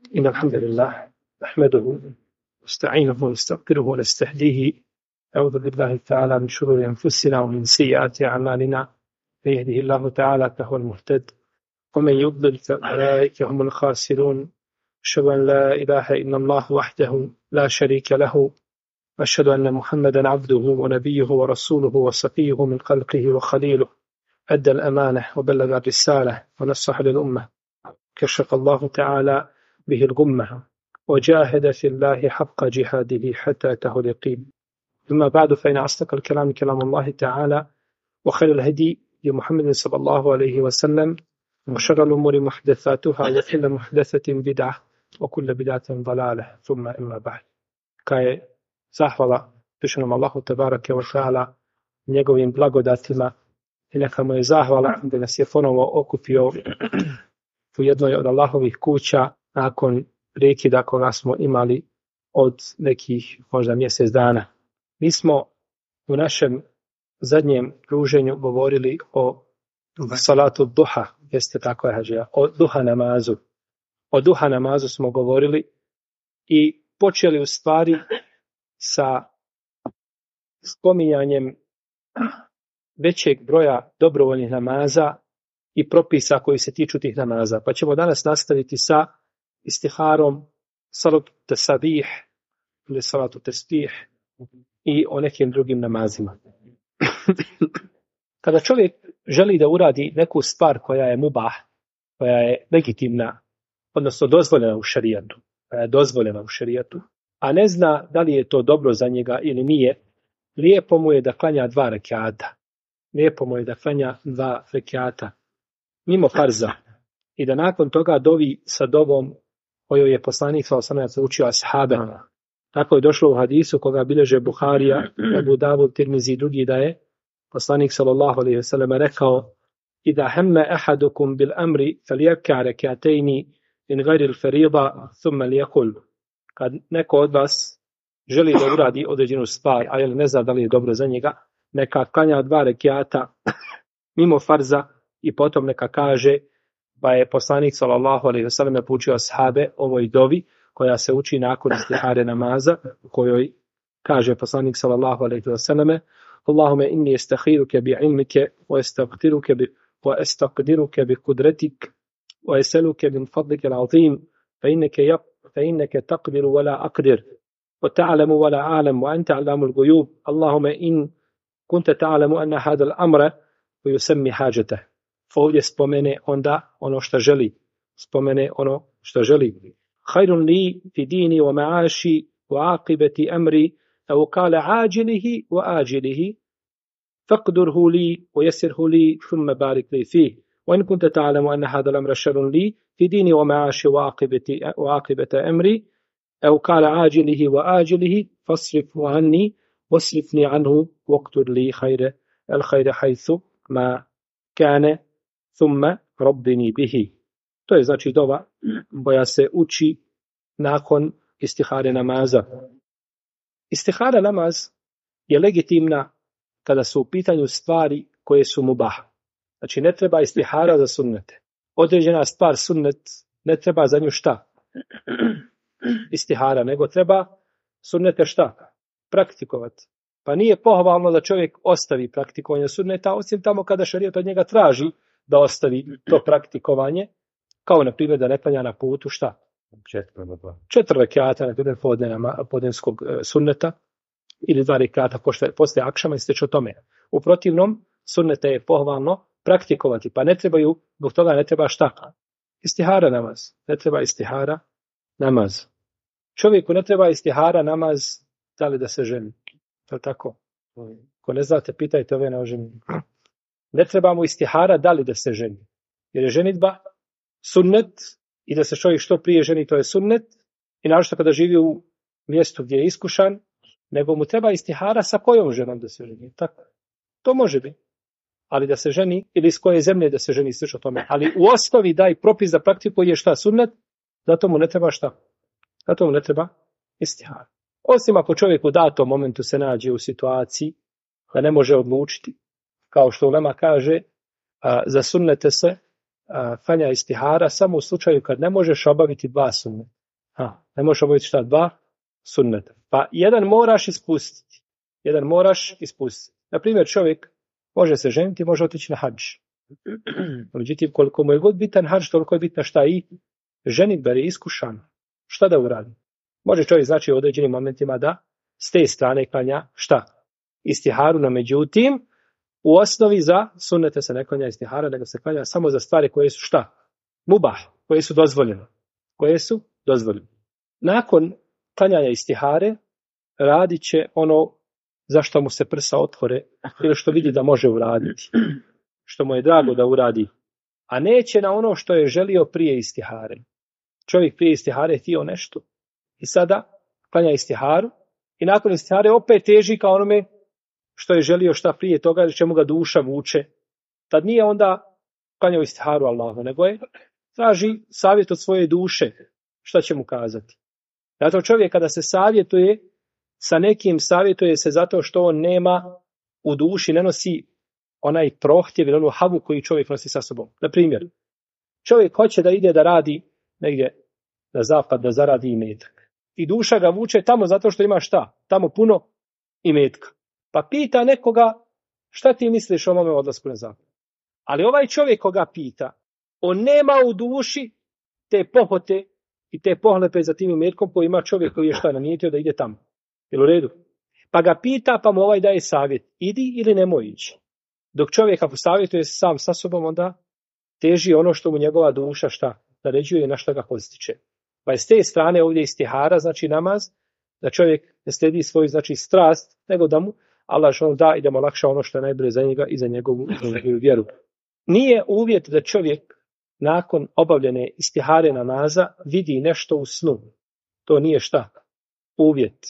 إن الحمد لله نحمده ونستعينه ونستغفره ونستهديه. أعوذ بالله تعالى من شرور أنفسنا ومن سيئات أعمالنا. من يهده الله تعالى فهو المهتد ومن يضلل فأولئك هم الخاسرون. أشهد أن لا إله إلا الله وحده لا شريك له، أشهد أن محمدا عبده ونبيه ورسوله وصفيه من خلقه وخليله، أدى الأمانة وبلغ الرسالة ونصح للأمة، كشف الله تعالى به الغمة وجاهد في الله حق جهاده حتى أتاه اليقين. ثم بعد، فإن أصدق الكلام كلام الله تعالى، وخير الهدي لمحمد صلى الله عليه وسلم، وشر الأمور محدثاتها وكل محدثة بدعة وكل بدعة ضلالة. ثم إما بعد. Kaj zahvala Višenom Allahu tebareke ve taala, njegovim blagodatima, i neka mu je zahvala da nas je ponovo okupio u jednoj od Allahovih kuća nakon prekida koga smo imali od nekih možda mjesec dana. Mi smo u našem zadnjem druženju govorili o salatu duha, jeste tako je hađija, o duha namazu. O duha namazu smo govorili i počeli u stvari sa spominjanjem većeg broja dobrovoljnih namaza i propisa koji se tiču tih namaza. Pa ćemo danas nastaviti sa istiharom, salatu tesabih ili salatu tesbih i o nekim drugim namazima. Kada čovjek želi da uradi neku stvar koja je mubah, koja je legitimna, odnosno dozvoljena u šerijatu, a ne zna da li je to dobro za njega ili nije, lijepo mu je da klanja 2 rekata. Lijepo mu je da klanja 2 rekata mimo farza i da nakon toga dovi sa dovom koju je poslanik sallallahu alejhi ve sellem učio ashabe. Tako je došlo u hadisu koga bilježe Buharija, Abu Davud, Tirmizi i drugi, da je poslanik sallallahu alejhi ve sellem rekao: "Idha hamma ahadukum bil amri falyarka rak'atayn min ghayri al-fariida thumma liyaqul." Kad neko od vas želi da uradi određenu stvar, a ne zna da li je dobro za njega, neka klanja 2 rekata mimo farza i potom neka kaže, pa je poslanik sallallahu alejhi ve sellem poučio ashabe ovoj dovi koja se uči nakon istihare namaza, u kojoj kaže poslanik sallallahu alejhi ve sellem: "Allahumma inni astakhiruka bi ilmika wa astaqdiruka bi qudratik wa as'aluka min fadlika al-azim fa innaka taqdiru wa la aqdir wa ta'lamu wa la a'lam wa anta 'allamu al-ghuyub. Allahumma in kunta ta'lamu anna hadha al-amra wa yusammi hajatah." Ovdje spomene onda ono što želi. Khairun li fi dini wa ma'ashi wa aqibati amri, aw qala ajilihi wa ajilihi faqdurhu li wa yassirhu li thumma barik li fihi. Wa in kunta ta'lamu anna hadha al-amra sharrun li fi dini wa ma'ashi wa aqibati amri, aw qala ajilihi wa ajilihi fasrifhu anni wasrifni anhu waqtur li khayra haythu ma kana thumma rabbini bihi. To je znači dova koja se uči nakon istihare namaza. Istihara namaz je legitimna kada su u pitanju stvari koje su mubah. Znači ne treba istihara za sunnete. Određena stvar sunnet, ne treba za nju šta? Istihara, nego treba sunnete šta? Praktikovati. Pa nije pohvalno da čovjek ostavi praktikovanje sunneta, osim tamo kada šerijat od njega traži da ostavi to praktikovanje, kao na primjer da ne klanja na putu šta? 4 rekata, na primjer podnevskog sunneta, ili 2 rekata posle akšama i slično tome. U protivnom, sunnete je pohvalno praktikovati, pa zbog toga ne treba šta? Istihara namaz. Ne treba istihara namaz. Čovjeku ne treba istihara namaz da li da se ženi. Je li tako? Ko ne znate, pitajte ove na oženjenju. Ne treba mu istihara da li da se ženi. Jer je ženitba sunnet i da se čovjek što prije ženi, to je sunnet. I naročito kada živi u mjestu gdje je iskušan, nego mu treba istihara sa kojom ženom da se ženi. Tako. To može biti. Ali da se ženi, ili iz koje zemlje da se ženi, slično tome. Ali u osnovi daj propis da praktikuje šta? Sunnet, zato mu ne treba šta? Zato mu ne treba istihara. Osim ako čovjek u datom momentu se nađe u situaciji da ne može odlučiti, kao što ulema kaže, za sunnete se klanja istihara samo u slučaju kad ne možeš obaviti 2 sunneta. Ne možeš obaviti šta? 2 sunneta. Pa jedan moraš ispustiti. Na primjer, čovjek može se ženiti, može otići na hadž. Međutim, koliko mu je god bitan hadž, toliko je bitna šta i ženitba je iskušan. Šta da uradi? Može čovjek, znači, u određenim momentima da s te strane klanja šta? Istiharu, no međutim, u osnovi za sunnete se ne klanja istihara, nego se klanja samo za stvari koje su šta? Mubah, koje su dozvoljene. Nakon klanjanja istihare radit će ono zašto mu se prsa otvore ili što vidi da može uraditi, što mu je drago da uradi, a neće na ono što je želio prije istihare. Čovjek prije istihare htio nešto i sada klanja istiharu i nakon istihare opet teži kao onome što je želio šta prije toga, čemu ga duša vuče. Tad nije onda klanjao istiharu Allahu, nego je traži savjet od svoje duše. Šta će mu kazati? Zato čovjek kada se savjetuje sa nekim, savjetuje se zato što on nema u duši, ne nosi onaj prohtjev ili onu havu koji čovjek nosi sa sobom. Na primjer, čovjek hoće da ide da radi negdje na zapad, da zaradi imetak. I duša ga vuče tamo zato što ima šta? Tamo puno imetka. Pa pita nekoga, šta ti misliš o mome odlasku na zapad? Ali ovaj čovjek koga pita, on nema u duši te pohote i te pohlepe za tim imetkom koji ima čovjek koji je šta nanijetio da ide tamo. Jel u redu? Pa ga pita, pa mu ovaj daje savjet. Idi ili nemoj ići. Dok čovjek ako savjetuje sam sa sobom, onda teži ono što mu njegova duša šta naređuje i na šta ga postiče. Pa je s te strane ovdje istihara, znači namaz, da čovjek ne slijedi svoju znači strast, nego da mu Allah što da i da mu olakša ono što je najbolje za njega i za njegovu vjeru. Nije uvjet da čovjek nakon obavljene istihare namaza vidi nešto u snu. To nije šta? Uvjet.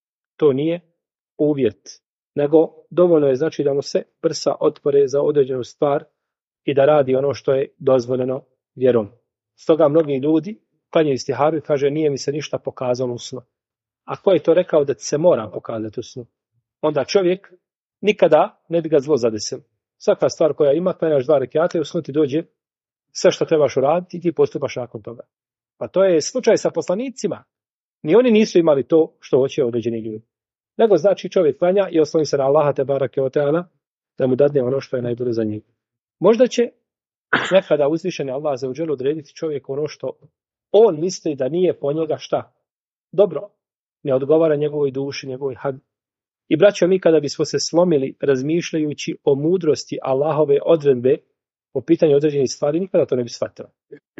To nije uvjet. Nego dovoljno je znači da mu se prsa otvore za određenu stvar i da radi ono što je dozvoljeno vjerom. Stoga mnogi ljudi klanjaju istiharu i kaže nije mi se ništa pokazalo u snu. A ko je to rekao da ti se mora pokazati u snu? Onda čovjek nikada ne bi ga zlo zadesilo. Svaka stvar koja ima, klanjaš 2 rekata i u snu ti dođe sve što trebaš uraditi i ti postupaš nakon toga. Pa to je slučaj sa poslanicima. Ni oni nisu imali to što hoće određeni ljudi. Nego znači čovjek klanja i osloni se na Allaha te barake o teala da mu dadne ono što je najbolje za njega. Možda će nekada uzvišeni Allah za uđelu odrediti čovjek ono što on misli da nije po njega šta? Dobro. Ne odgovara njegovoj duši, njegovoj had. I braćo, mi kada bismo se slomili razmišljajući o mudrosti Allahove odredbe po pitanju određenih stvari, nikada to ne bi shvatio.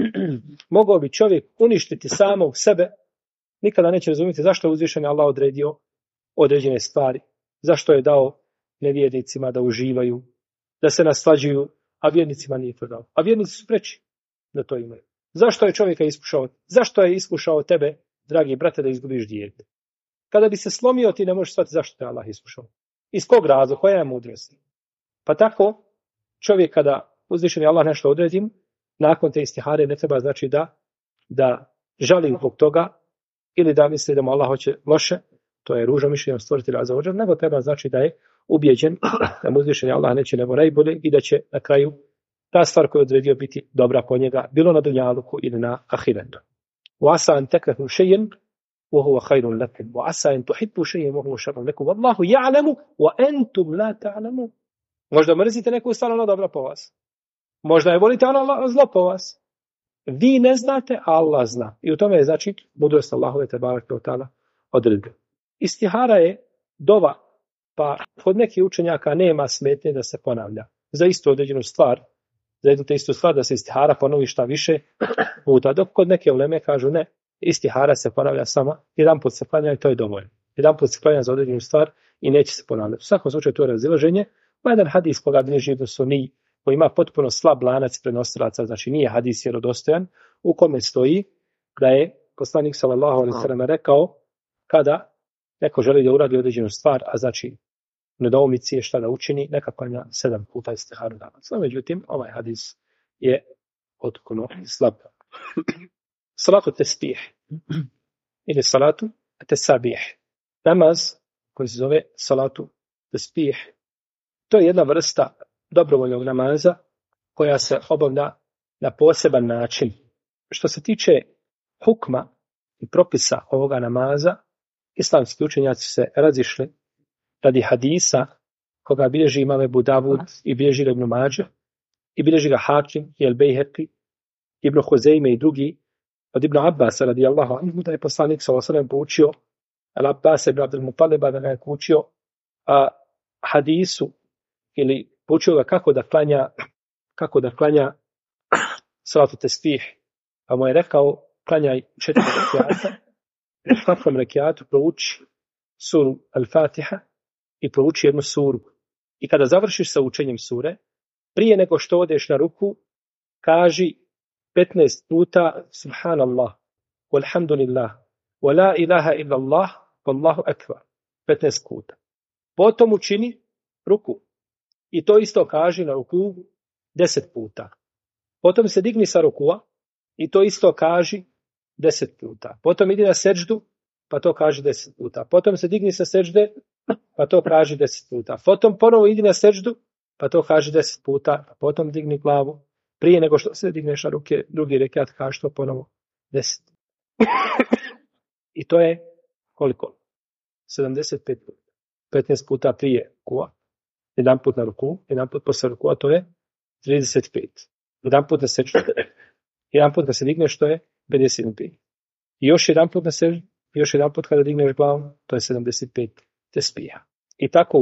Mogao bi čovjek uništiti samog sebe, nikada neće razumjeti zašto je uzvišeni Allah odredio određene stvari, zašto je dao nevjernicima da uživaju, da se naslađuju, a vjernicima nije to dao. A vjernici su preči da to imaju. Zašto je čovjeka iskušao? Zašto je iskušao tebe, dragi brate, da izgubiš dijete? Kada bi se slomio, ti ne možeš shvatiti zašto te Allah iskušao. Iz kog razloga, koja je mudrost? Pa tako, čovjek kada uzvišeni Allah nešto odredim, nakon te istihare ne treba znači da žali zbog toga ili da misli da mu Allah hoće loše, to je ružno mišljenje stvoritelja azza wa džal, nego treba znači da je ubijeđen da mu uzvišeni Allah neće nego najbolje i da će na kraju ta stvar koju je odredio biti dobra po njega, bilo na dunjaluku ili na ahiretu. وَعَسَىٰ أَن تَكْرَهُوا شَيْئًا وَهُوَ خَيْرٌ لَكُمْ وَعَسَىٰ أَن تُحِبُّوا شَيْئًا وَهُوَ شَرٌّ لَكُمْ وَاللَّهُ يَعْلَمُ وَأَنْتُمْ لَا تَعْلَمُونَ. Možda mrzite neku stvar, ona dobra po vas. Možda je volite, ona zlo po vas. Vi ne znate, a Allah zna. I u tome je znači mudrost Allahove te bareke ve taala odredbe. Istihara je dova, pa kod nekih učenjaka nema smetnje da se ponavlja. Za istu određenu stvar, za jednu te istu stvar da se istihara ponovi šta više puta. Dok kod neke uleme kažu ne, istihara se ponavlja sama, jedan put se klanja i to je dovoljno. Jedan put se klanja za određenu stvar i neće se ponavljati. U svakom slučaju to je razilaženje. Pa jedan hadis koga bilježi Ibn Sunni, koji ima potpuno slab lanac prenosilaca, znači nije hadis vjerodostojan, u kome stoji da je poslanik sallallahu alejhi ve sellem rekao kada neko želi da uradi određenu stvar, a znači nedoumici je šta da učini, neka klanja 7 puta istiharu namaz. No, međutim, ovaj hadis je potpuno slab. Salatu tesbih ili salatu tesabih. Namaz koji se zove salatu tesbih, to je jedna vrsta dobrovoljnog namaza koja se obavlja na poseban način. Što se tiče hukma, i propisa ovoga namaza, islamski učenjaci se razišli radi hadisa koga bilježi imam Ebu Davud i bilježi ga Ibn Mađe i bilježi ga Hakim i El-Bejheqi, Ibn Huzeyme i drugi od Ibn Abbasa radijallahu anhu da je poslanik sallallahu alejhi ve sellem poučio Al-Abbas ibn Abdul Mutaliba da ga je poučio hadisu ili poučio ga kako da klanja salatu tesbih. Pa mu je rekao klanjaj 4 rekiata, u svakom rekiatu prouči suru Al-Fatiha i prouči jednu suru. I kada završiš sa učenjem sure, prije nego što odeš na ruku, kaži 15 puta Subhanallah, walhamdulillah, wa la ilaha illallah, wallahu akbar. 15 puta. Potom učini ruku. I to isto kaži na ruku 10 puta. Potom se digni sa rukua i to isto kaži 10 puta. Potom idi na seđdu, pa to kaži 10 puta. Potom se digni sa seđde, pa to kaži 10 puta. Potom ponovo idi na seđdu, pa to kaži 10 puta. Potom digni glavu. Prije nego što se digneš na ruke, drugi rekiat kaži to ponovo 10. I to je koliko? 75 puta. 15 puta prije rukua, jedan put na ruku, jedan put posle rukua, to je 35. Jedan put na seđdu, jedan put kad se digneš, to je 55. I još jedan put na seždu, još jedan put kada digneš glavu, to je 75 tesbiha. I tako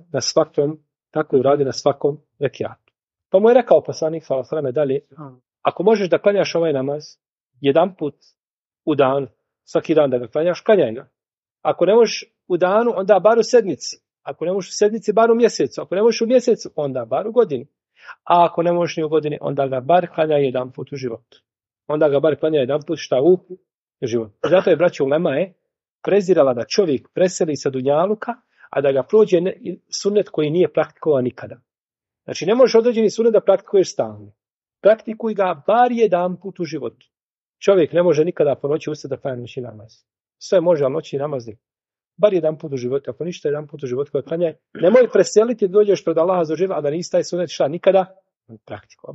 uradi na svakom rekiatu. Pa mu je rekao poslanik sallallahu alejhi ve sellem dalje, ako možeš da klanjaš ovaj namaz jedan put u dan, svaki dan da ga klanjaš, klanjaj ga. Ako ne možeš u danu, onda bar u sedmici. Ako ne možeš u sedmici, bar u mjesecu. Ako ne možeš u mjesecu, onda bar u godini. A ako ne možeš ni u godini, onda ga bar klanjaj jedan put u životu. Onda ga bar klanjaj jedan put šta u životu. Zato je braća ulema prezirala da čovjek preseli sa dunjaluka, a da ga prođe sunnet koji nije praktikovan nikada. Znači ne možeš određeni sunnet da praktikuješ stalno. Praktikuj ga bar jedan put u životu. Čovjek ne može nikada po noći ustati da klanja noćni namaz. Sve može, ali noćni namaz ne. Bar jedan put u životu. Ako ništa, jedan put u životu koji klanjaj. Nemoj preseliti da dođeš pred Allaha za život, a da nisi taj sunnet šta nikada praktikovao.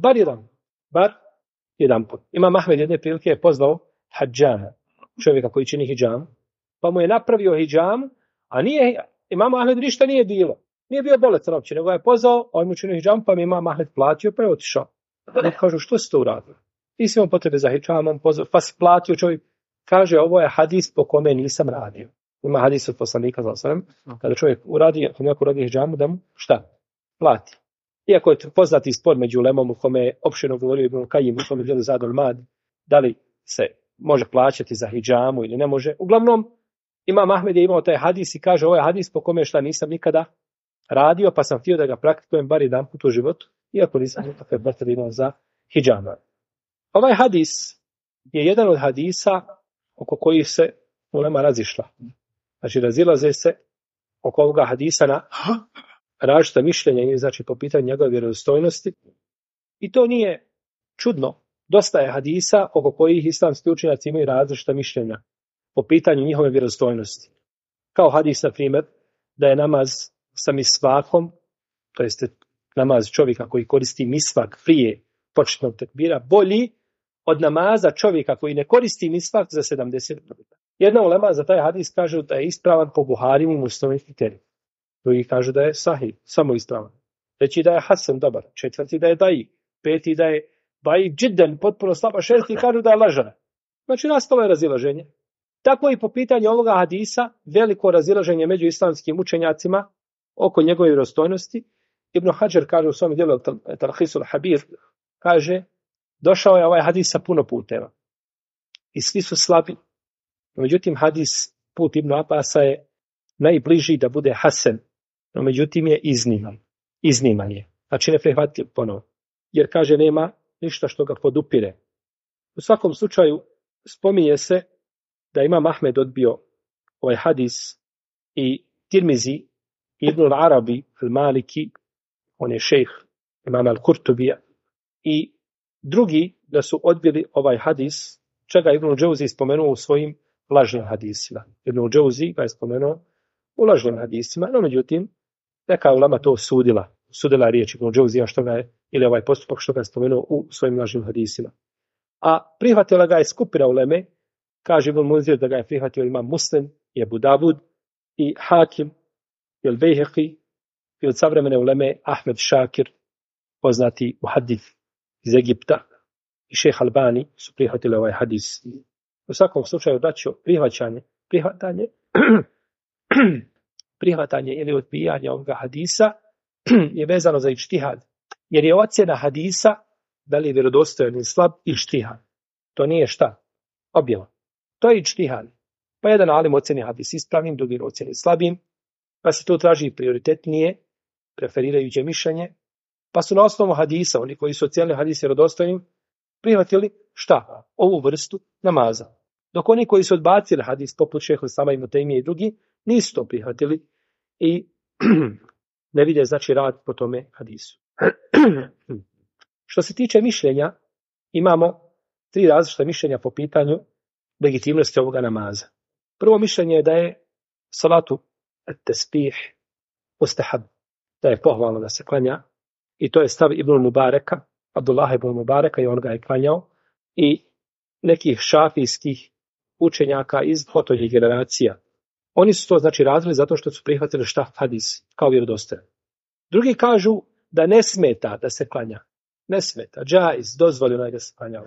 Bar jedan put. Imam Ahmed jedne prilike je pozvao hadžana, čovjeka koji čini hidžam, pa mu je napravio hidžam, a Imam Ahmed ništa nije bilo. Nije bio bolestan uopće, nego je pozvao, on mu činio hidžam, pa mi Imam Ahmed platio, pa je otišao. I kažu, što si to uradio? Nisi imao potrebe za hidžamom, pa si platio čovjek. Kaže, ovo je hadis po kome nisam radio. Ima hadis od poslanika, kada čovjek uradi, ako neko uradi hidžamu, da mu šta? Plati. Iako je poznati spor među ulemom u kome je opširno govorio Ibn Kajim u svom djelu Zadul Mad, da li se može plaćati za hidžamu ili ne može. Uglavnom, Imam Ahmed je imao taj hadis i kaže, ovo je hadis po kome šta nisam nikada radio, pa sam htio da ga praktikujem bar jedan put u životu, iako nisam nikakve potrebe imao za hidžama. Ovaj hadis je jedan od hadisa oko kojih se ulema razišla. Znači, razilaze se oko ovoga hadisa na različita mišljenja, znači po pitanju njegove vjerodostojnosti. I to nije čudno. Dosta je hadisa oko kojih islamski učenjaci imaju različita mišljenja po pitanju njihove vjerodostojnosti. Kao hadis, na primjer, da je namaz sa misvakom, to jeste namaz čovjeka koji koristi misvak prije početnog tekbira, bolji od namaza čovjeka koji ne koristi misvak za 70 puta. Jedna ulema za taj hadis kaže da je ispravan po Buharimu i Muslimovim kriterijima. Drugi kaže da je sahih, samo ispravan. Treći da je hasan dobar, četvrti da je daji, peti da je daji džidden, potpuno slaba, šesti kažu da je lažan. Znači nastalo je razilaženje. Tako i po pitanju ovoga hadisa, veliko razilaženje među islamskim učenjacima oko njegove vjerodostojnosti. Ibn Hadžar kaže u svom djelu Talhisul Habir, kaže, došao je ovaj hadis sa puno puteva. I svi su slabi. Međutim, hadis put Ibn Abasa je najbliži da bude hasan. No, međutim, je izniman je. Znači, ne prihvatljiv ponovo. Jer, kaže, nema ništa što ga podupire. U svakom slučaju, spominje se da Imam Ahmed odbio ovaj hadis i Tirmizi, Ibn al-Arabi, al-Maliki, on je šejh Imam al-Kurtubija, i drugi da su odbili ovaj hadis, čega Ibn al-Džauzi spomenuo u svojim lažnim hadisima. Ibn al-Džauzi ga je spomenuo u lažnim hadisima, no međutim, neka ulema to sudila riječ Ibn al-Džauzija što ga je, ili ovaj postupak što ga je spomenuo u svojim lažnim hadisima. A prihvatila ga je skupina uleme, Kaže Ibn Munzir da ga je prihvatio imam Muslim, i Abu Davud, i Hakim, i Al-Bejheqi, i od savremene uleme Ahmed Šakir, poznati muhadith iz Egipta, i šejh Albani su prihvatili ovaj hadis. U svakom slučaju, braćo, prihvatanje ili odbijanje ovoga hadisa je vezano za ičtihad. Jer je ocjena hadisa da li je vjerodostojan ili slab ičtihad. To nije šta? Objava. To je ičtihad. Pa jedan alim ocjeni hadis ispravnim, drugi ocjeni slabim, pa se to traži prioritetnije, preferirajuće mišljenje, pa su na osnovu hadisa, oni koji su ocijenili hadis vjerodostojnim, prihvatili šta? Ovu vrstu namaza. Dok oni koji su odbacili hadis, poput šejha Islama Ibn Tejmije i drugi, nisu to prihvatili i ne vide znači rad po tome hadisu. Što se tiče mišljenja, imamo 3 različita mišljenja po pitanju legitimnosti ovoga namaza. Prvo mišljenje je da je salatu at-tasbih mustahab, da je pohvalno da se klanja, i to je stav Ibn Mubareka, Abdullah ibn Mubareka, i on ga je klanjao, i nekih šafijskih učenjaka iz potonjih generacija. Oni su to znači razvili zato što su prihvatili šta? Hadis kao vjerodostojan. Drugi kažu da ne smeta da se klanja. Ne smeta. Džaiz, dozvoljeno je da se klanja.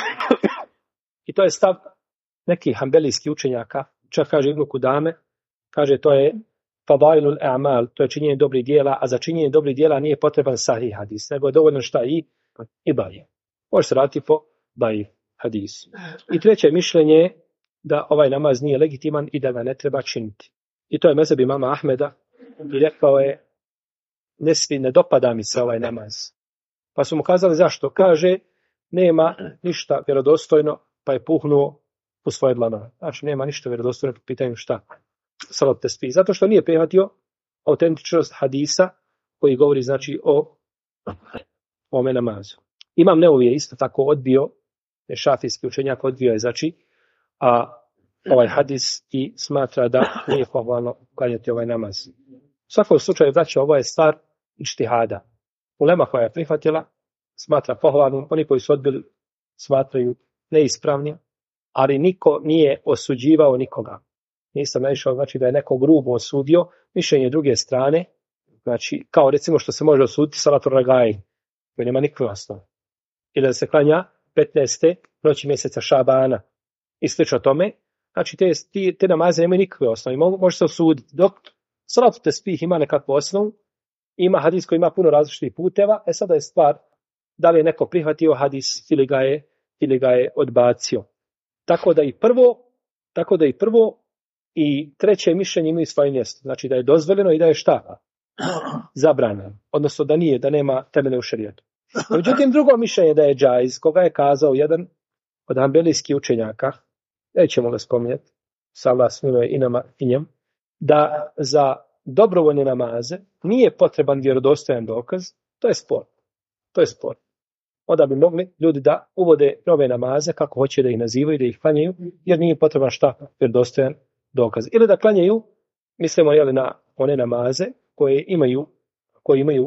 I to je stav nekih hanbelijskih učenjaka. Čak kaže Ibn Kudame, kaže to je fadailul a'mal, to je činjenje dobrih djela, a za činjenje dobrih djela nije potreban sahih hadis, nego je dovoljno šta i daje. Može se raditi po daji hadisu. I treće mišljenje je da ovaj namaz nije legitiman i da ga ne treba činiti. I to je mezheb imama Ahmeda, i rekao je, ne dopada mi se ovaj namaz. Pa su mu kazali zašto? Kaže, nema ništa vjerodostojno, pa je puhnuo u svoje dlanove. Znači, nema ništa vjerodostojno po pitanju šta? Salat tasbih. Zato što nije prihvatio autentičnost hadisa koji govori znači o ome namazu. Imam Neovi je isto tako odbio, šafijski učenjak odbio je znači ovaj hadis i smatra da nije pohvalno klanjati ovaj namaz. U svakom slučaju, znači, ovo je stvar ičtihada. Ulema koja je prihvatila smatra pohvalnim, oni koji su odbili smatraju neispravnim, ali niko nije osuđivao nikoga. Nisam naišao znači da je neko grubo osudio mišljenje druge strane, znači kao recimo što se može osuditi salatul ragaj, koji nema nikakve osnove. Ili da se klanja 15. noći mjeseca Šabana i slično tome, znači te namaze nemaju nikakve osnove, može se osuditi. Dok salatul tasbih ima nekakvu osnovu, ima hadis koji ima puno različitih puteva, sada je stvar da li je neko prihvatio hadis ili ga je odbacio. Tako da i prvo i treće mišljenje imaju svoje mjesto. Znači da je dozvoljeno i da je šta? Zabranjeno. Odnosno da nema temelja u šerijetu. Međutim, drugo mišljenje je da je džaiz, koga je kazao jedan od hanbelijskih učenjaka, nećemo ga spominjati, Allah smiluje i nama i njem, da za dobrovoljne namaze nije potreban vjerodostojan dokaz, to je spor. Onda bi mogli ljudi da uvode nove namaze kako hoće da ih nazivaju, da ih klanjaju, jer nije potreban šta? Vjerodostojan dokaz. Ili da klanjaju, mislimo na one namaze koji imaju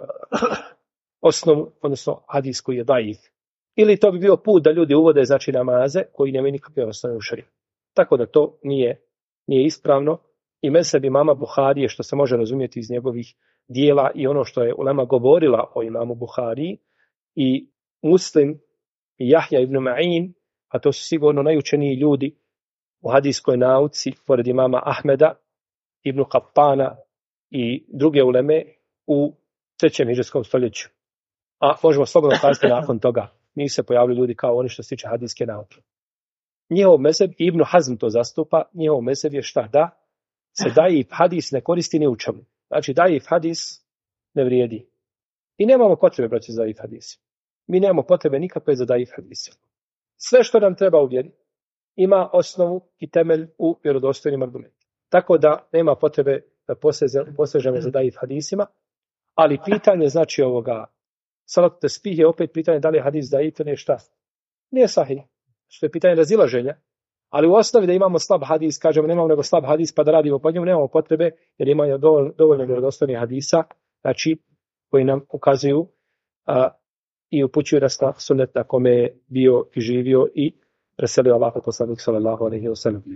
osnovu, odnosno hadis koji je daif. Ili to bi bio put da ljudi uvode znači namaze koji nemaju nikakve osnove u šerijetu. Tako da to nije ispravno i mezheb imama Buharije, što se može razumjeti iz njegovih dijela i ono što je ulema govorila o imamu Buhariji, i Muslim i Jahja ibn Ma'in, a to su sigurno najučeniji ljudi u hadijskoj nauci, pored imama Ahmeda, ibn Qattana i druge uleme u 3. hidžetskom stoljeću. A možemo slobodno kazati nakon toga. Nisu se pojavili ljudi kao oni što se tiče hadijske nauke. Njihov mezheb, Ibn Hazm to zastupa, njihov mezheb je šta? Da se daif hadis ne koristi ni u čemu. Znači daif hadis ne vrijedi. I nemamo potrebe, braći, za daif hadis. Mi nemamo potrebe nikakve za daif hadis. Sve što nam treba u vjeri ima osnovu i temelj u vjerodostojnim argumentima. Tako da nema potrebe da posežemo za daif hadisima, ali pitanje znači ovoga salat tasbih je opet pitanje da li je hadis daif ili šta. Nije sahih, što je pitanje razilaženja, ali u osnovi da imamo slab hadis, kažemo nemamo nego slab hadis pa da radimo po njemu, nemamo potrebe jer imamo dovoljno vjerodostojnih hadisa, znači koji nam ukazuju i upućuju nas na sunnet na kome je bio i živio i preselio Allahov poslanik sallallahu alejhi ve sellem.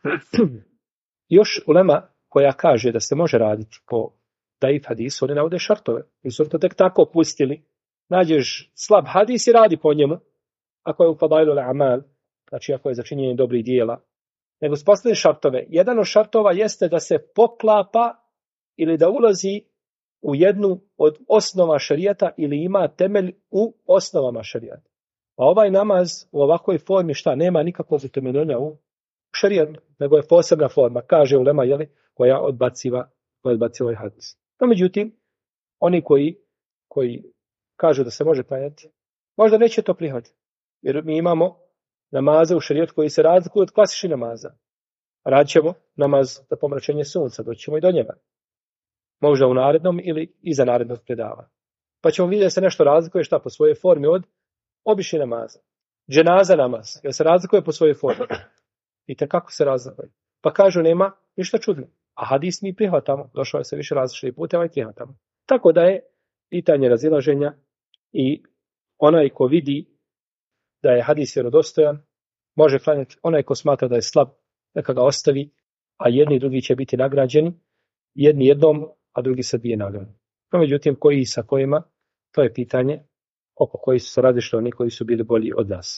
Još ulema koja kaže da se može raditi po daif hadisu, oni navode šartove. Nisu to tek tako pustili. Nađeš slab hadis i radi po njemu. Ako je u fadailu amal, znači ako je za činjenje dobrih dijela. Nego postavljaju šartove. Jedan od šartova jeste da se poklapa ili da ulazi u jednu od osnova šerijata ili ima temelj u osnovama šerijata. A ovaj namaz u ovakvoj formi šta? Nema nikakvog utemeljenja u šerijatu, nego je posebna forma, kaže ulema, koja odbaciva ovaj hadis. No, međutim, oni koji kažu da se može klanjati, možda neće to prihvatiti. Jer mi imamo namaze u šerijatu koji se razlikuju od klasičnih namaza. Radit ćemo namaz za pomračenje sunca, doćemo i do njega. Možda u narednom ili iza narednog predavanja. Pa ćemo vidjeti da se nešto razlikuje šta po svojoj formi od običnih namaza. Dženaza namaz, jer se razlikuje po svojoj formi. Vidite kako se razlikuje. Pa kažu nema ništa čudno. A hadis mi prihvatamo. Došao je se više različitih puteva i prihvatamo. Tako da je pitanje razilaženja i onaj ko vidi da je hadis vjerodostojan, može klanjati. Onaj ko smatra da je slab, neka ga ostavi, a jedni i drugi će biti nagrađeni, jedni jednom, a drugi sa dvije nagrade. No, međutim, koji sa kojima, to je pitanje oko koji su se različili oni koji su bili bolji od nas.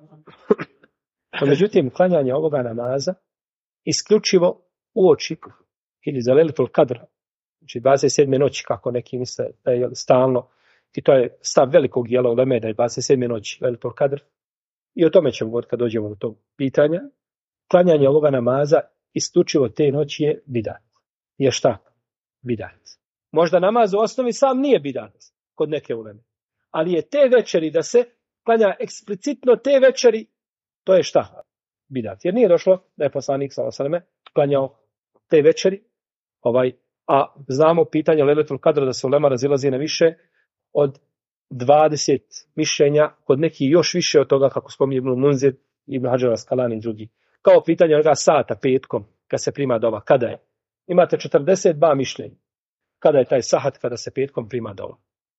No, međutim, klanjanje ovoga namaza isključivo uoči ili za Lejletul Kadr, znači 27. noći, kako neki misle da je stalno, i to je stav velikog dijela uleme da je 27. noći Lejletul Kadr, i o tome ćemo govoriti kad dođemo do tog pitanja. Klanjanje ovoga namaza isključivo te noći je bidat. Je šta? Bidat. Možda namaz u osnovi sam nije bidat kod neke uleme. Ali je te večeri da se klanja eksplicitno te večeri, to je šta? Bidat. Jer nije došlo da je poslanik sallallahu alejhi ve sellem klanjao te večeri, a znamo pitanje Lejletul Kadra da se ulema razilazi na više od 20 mišljenja, kod nekih još više od toga kako spominje Ibn Munzir, Ibn Hadžar Askalani i drugi. Kao pitanje onoga sata petkom kad se prima dova. Kada je? Imate 42 mišljenja. Kada je taj sahat kada se petkom prima dova?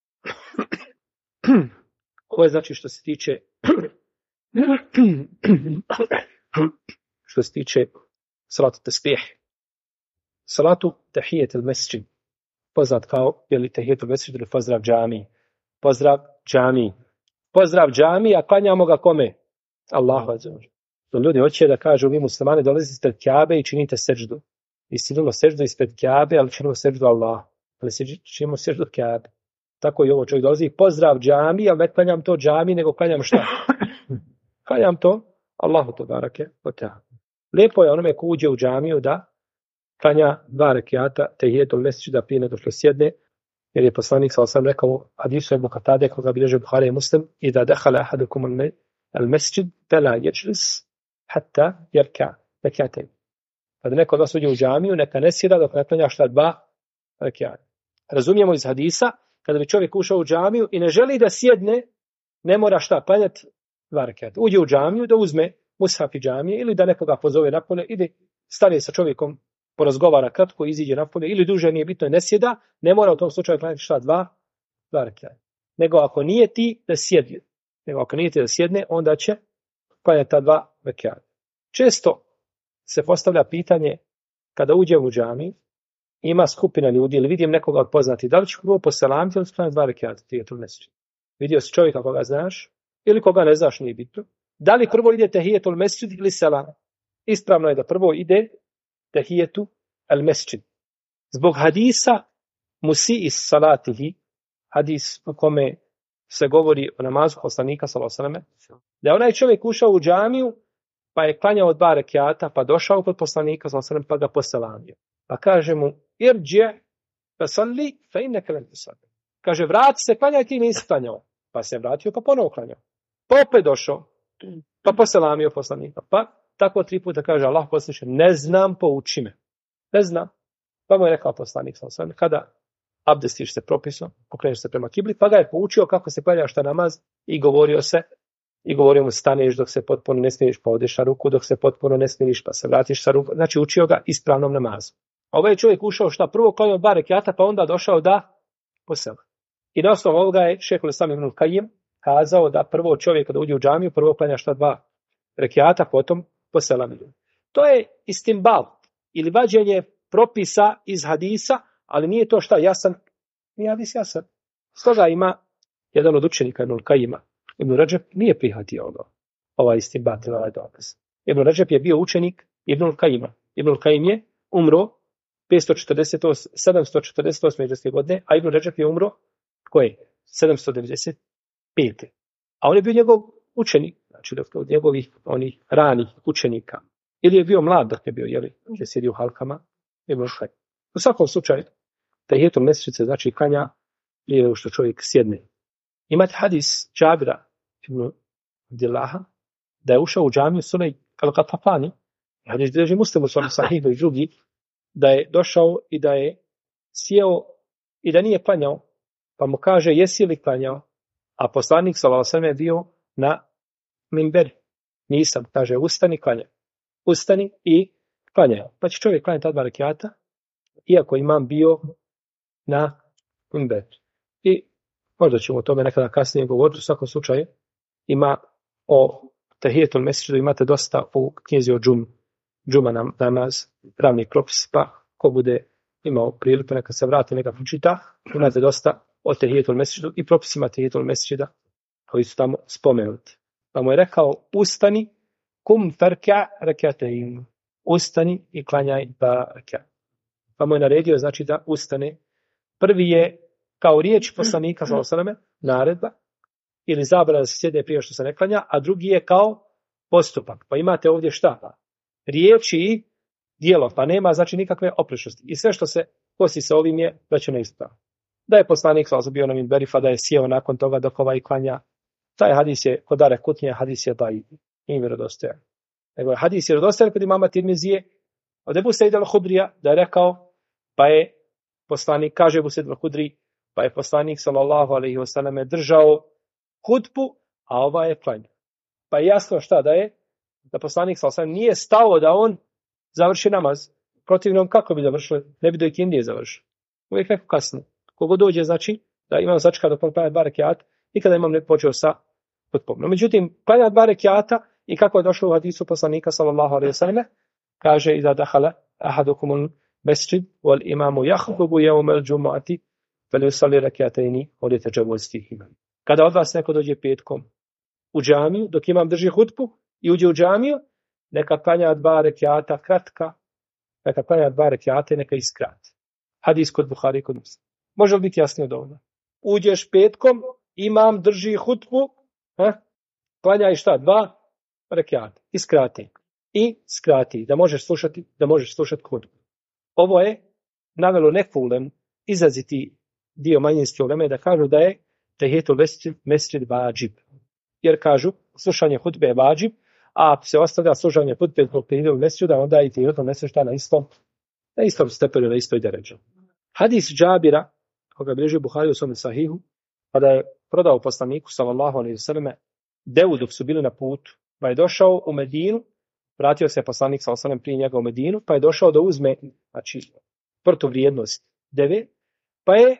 Ovo je znači što se tiče salatu tasbih. Salatu tahijetul mesdžid. Poznat kao tahijetul mesdžid ili pozdrav džamiji. Pozdrav džamiji, a klanjamo ga kome? Allahu azza wa dželle. Ljudi hoće da kažu vi muslimani dolazite pred Kjabe i činite seždu. I činimo seždu ispred Kjabe, ali činimo seždu Allah. Ali činimo seždu Kjabe. Tako i ovo čovjek dolazi, pozdrav džami, ali ne klanjam to džami, nego klanjam šta? Klanjam to Allahu te barake o ta'ala. Lijepo je onome ko uđe u džamiju da klanja 2 rekjata tehijetul mesdžida prije nego što sjedne, jer je poslanik sallallahu alejhi ve sellem rekao hadisu Ebu Katade koga bilježi Buhari i Muslim i da dakhala ahadukum al-mesdžid fala yajlis hatta yarka rekjatayn. Kada neko od vas uđe u džamiju, neka ne sjeda dok ne klanja šta 2 rekjata. Razumijemo iz hadisa, kada bi čovjek ušao u džamiju i ne želi da sjedne, ne mora šta klanjati 2 rekjata. Uđe u džamiju da uzme mushaf i džamije ili da nekoga pozove napolje, ide, stane sa čovjekom, porazgovara kratko, iziđe napolje ili duže, nije bitno, ne sjeda, ne mora u tom slučaju klanjati šta 2 rekjata. Nego ako nije ti da sjedne, onda će klanjati ta 2 rekjata. Često se postavlja pitanje kada uđem u džamiju, ima skupina ljudi ili vidim nekoga od poznatih, da li ću prvo poselamiti ili sklanjati 2 rekjata tehijetul mesdžid. Vidio si čovjeka koga znaš ili koga ne znaš, nije bitno. Da li prvo ide tehijetul mesdžid ili selam? Ispravno je da prvo ide tehijetu al mesdžid. Zbog hadisa musii salatihi, hadis u kome se govori o namazu poslanika sallallahu alejhi ve sellem, da je onaj čovjek ušao u džamiju pa je klanjao 2 rekjata, pa došao kod poslanika sallallahu alejhi ve sellem pa ga poselamio. Pa kaže mu irđi fa salli fa innaka lam tusalli. Kaže vrati se, klanjaj, ti nisi klanjao. Pa se vratio pa ponovo klanjao. Pa opet došao, pa poselamio poslanika. Pa tako 3 puta kaže Allah poslaniče, ne znam, pouči me. Ne znam. Pa mu je rekao poslanik sallallahu alejhi ve sellem, kada abdestiš se propisom, okreneš se prema kibli, pa ga je poučio kako se klanja šta namaz i govorio mu staneš dok se potpuno ne smiriš, pa odeš na ruku dok se potpuno ne smiriš, pa se vratiš sa ruku. Znači učio ga ispravnom namazu. A ovaj čovjek ušao šta? Prvo klanjao 2 rekjata, pa onda došao da posela. I na osnovu ovoga je Šejhul Islam Ibnul Kajim kazao da prvo čovjek kada uđe u džamiju, prvo klanja šta 2 rekiata, potom poselamio. To je istimbal ili vađenje propisa iz hadisa, ali nije to šta jasan, nije hadis jasan. Stoga ima jedan od učenika Ibnul Kajima, Ibn Radžab, nije prihvatio ovaj istinbat, ovaj dokaz. Ibn Radžab je bio učenik Ibnul Kajima. Ibnul Kajim je umro 748. godine, a Ibn Radžab je umro koje? 795. A on je bio njegov učenik, znači od njegovih onih ranih učenika. Ili je bio mlad dok je bio, je sjedio u halkama, Ibn Kajim. U svakom slučaju, tahijetul mesdžid se znači klanja prije što čovjek sjedne. Imate hadis Džabira ibn Abdillaha da je ušao u džamiju Sulej al-Gatafani, hadis drži Muslim u svom sahihu i drugi, da je došao i da je sjeo i da nije klanjao, pa mu kaže jesi li klanjao, a poslanik sallallahu alejhi ve sellem je bio na minberi. Nisam, kaže ustani, klanjaj. Ustani i klanjaj. Pa će čovjek klanjati ta dva rekjata, iako imam bio na minberi. I možda ćemo o tome nekada kasnije govoriti, u svakom slučaju ima o tahijetul mesdžidu, imate dosta u knjizi o džuma namaz, pravni propis, pa ko bude imao priliku neka se vrati, neka pročita, imate dosta o tahijetul mesdžidu i propisima tahijetul mesdžida koji su tamo spomenuti. Pa mu je rekao ustani kum farka rak'atayn, ustani i klanjaj dva rekata. Pa mu je naredio znači da ustane. Prvi je kao riječ poslanika sallallahu alejhi ve selleme, naredba ili zabrana da se sjedne prije što se ne klanja, a drugi je kao postupak. Pa imate ovdje šta? Riječi i djelo, pa nema znači nikakve oprečnosti. I sve što se kosi sa ovim je već neispravno. Da je poslanik sallallahu bio na minberi, pa da je sjeo nakon toga dok ovaj klanja, taj hadis je kod Dare Kutnije, hadis je daif, nije vjerodostojan. Nego je hadis vjerodostojan kod imama Tirmizije, od Ebu Sejda al-Hudrija, da je rekao, pa je poslanik, kaže Ebu Sejda al-Hudri, pa je poslanik sallallahu alejhi ve selleme držao hudbu, a ova je klanja. Pa je jasno šta da poslanik sallallahu alejhi ve sellem nije stao da on završi namaz. Protivnom kako bi završili? Ne bi do ikindije završio. Uvijek neko kasno. Kogo dođe, znači, da imam začeka da klanja dva rekjata, nikada imam ne počeo sa hudbom. No, međutim, klanja dva rekjata i kako je došlo u hadisu poslanika sallallahu alejhi ve selleme, kaže iza dahala ahadukumul mesdžid wal imamu yakhutbu yawm al-jumu'ati falyusalli rak'atayn wa litajawwaz fihima. Kada od vas neko dođe petkom u džamiju, dok imam drži hudbu i uđe u džamiju, neka klanja dva rekjata kratka, neka klanja dva rekjata i neka iskrati. Hadis kod Buhari i kod Muslima. Može li biti jasnije od ovoga? Uđeš petkom, imam drži hudbu, klanjaj šta? Dva rekjata. Iskrati. I skrati. Da možeš slušati hudbu. Ovo je navelo nekulem izraziti dio manjinske uleme da kažu da je tahijetul mesdžid vađib. Jer kažu, slušanje hudbe je vađib, a ako se ostavlja slušanje hudbe zbog tahijetul mesdžida, onda i tahijetul mesdžid šta na istom stepenu, na istoj deređi. Hadis Džabira, koga bilježi Buhari u svom sahihu, kada je prodao poslaniku sallallahu alejhi ve selleme devu dok su bili na putu, pa je došao u Medinu, vratio se poslanik sallallahu alejhi ve sellem prije njega u Medinu, pa je došao da uzme, znači, protuvrijednost deve, pa je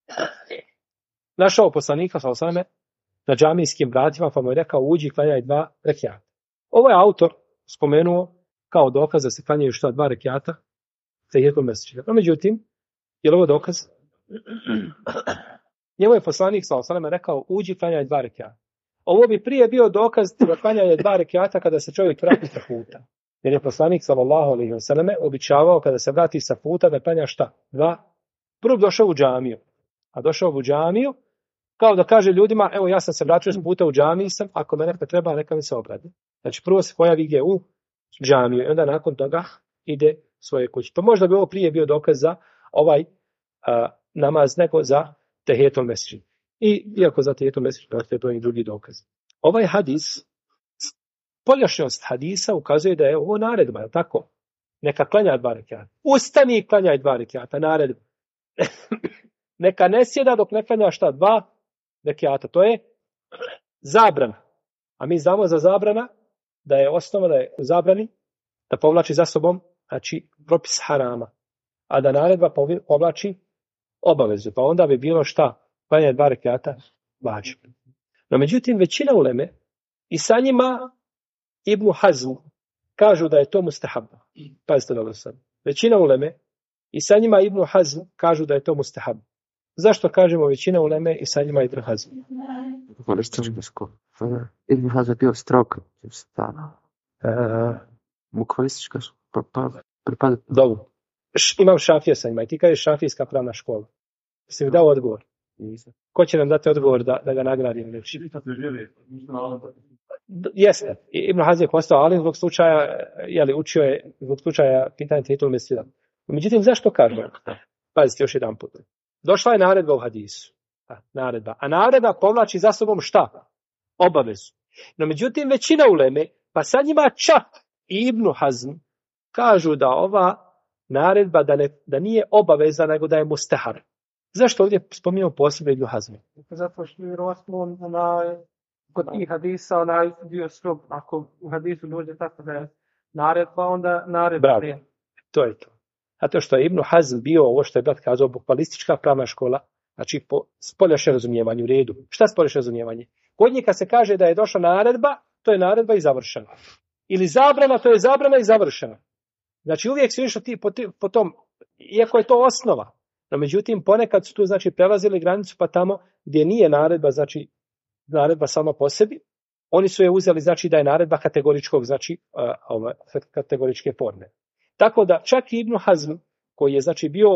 našao poslanika sallallahu alejhi ve selleme na džamijskim vratima, pa mu je rekao uđi klanjaj dva rekjata. Ovo je autor spomenuo kao dokaz da se klanjaju šta dva rekjata tahijetul mesdžida. No, međutim, je li ovo dokaz? Njemu je poslanik sallallahu alejhi ve selleme rekao uđi klanjaj dva rekjata. Ovo bi prije bio dokaz da klanjanje dva rekjata kada se čovjek vrati sa puta. Jer je poslanik sallallahu alejhi ve selleme običavao kada se vrati sa puta da klanja šta? Dva. Prvo došao u džamiju. A došao u džamiju kao da kaže ljudima, evo ja sam se vratio s puta u džamiji sam, ako me neka treba, neka mi se obradi. Znači prvo se pojavi gdje u džamiju i onda nakon toga ide svoje kući. Pa možda bi ovo prije bio dokaz za ovaj namaz nego za tahijetul mesdžid. I iako za tahijetul mesdžid postoje to i drugi dokaz. Ovaj hadis, poljašnjost hadisa ukazuje da je ovo naredba, je li tako? Neka klanja dva rekjata. Ustani i klanjaj dva rekjata, naredba. Neka ne sjeda dok ne klanja šta? Dva rekjata. To je zabrana. A mi znamo za zabrana da je osnova da je u zabrani da povlači za sobom, znači, propis harama. A da naredba povlači obavezu. Pa onda bi bilo šta? Klanja dva rekjata vađib. No međutim, većina uleme i sa njima Ibn Hazm kažu da je to mustahab. Pazite dobro sad. Većina uleme i sa njima Ibn Hazm kažu da je to mustahab. Zašto kažemo većina uleme i sa njima Ibn Hazm? Ibn Hazm je bio strog. Mukvalistička pripada. Dobro. Imam Šafija sa njima i ti kažeš šafijska pravna škola. Jesi mi dao odgovor? Ko će nam dati odgovor da ga nagradim? Jeste. Ibn Hazm je postao alim zbog slučaja, učio je zbog slučaja pitanja Tehijetul Mesjida. Međutim, zašto kažemo? Pazite još jedan put. Došla je naredba u hadisu. Naredba. A naredba povlači za sobom šta? Obavezu. No međutim, većina uleme, pa sad njima čak i Ibn Hazm, kažu da ova naredba da nije obaveza, nego da je mustahab. Zašto ovdje spominjamo posebno Ibn Hazm? Zato što je vjerovatno kod tih hadisa dio strog. Ako u hadisu dođe tako da je naredba, onda naredba. Bravo. To je to. Zato što je Ibn Hazm bio ovo što je brat kazao, bukvalistička pravna škola, znači po spoljašnjem razumijevanju, u redu. Šta spoljašnje razumijevanje? Kod njih kad se kaže da je došla naredba, to je naredba i završena. Ili zabrana, to je zabrana i završena. Znači uvijek su išli po tom, iako je to osnova. No međutim, ponekad su tu znači prelazili granicu pa tamo gdje nije naredba, znači naredba sama po sebi, oni su je uzeli znači da je naredba kategoričkog, znači kategoričke forme. Tako da čak i Ibn Hazm, koji je znači bio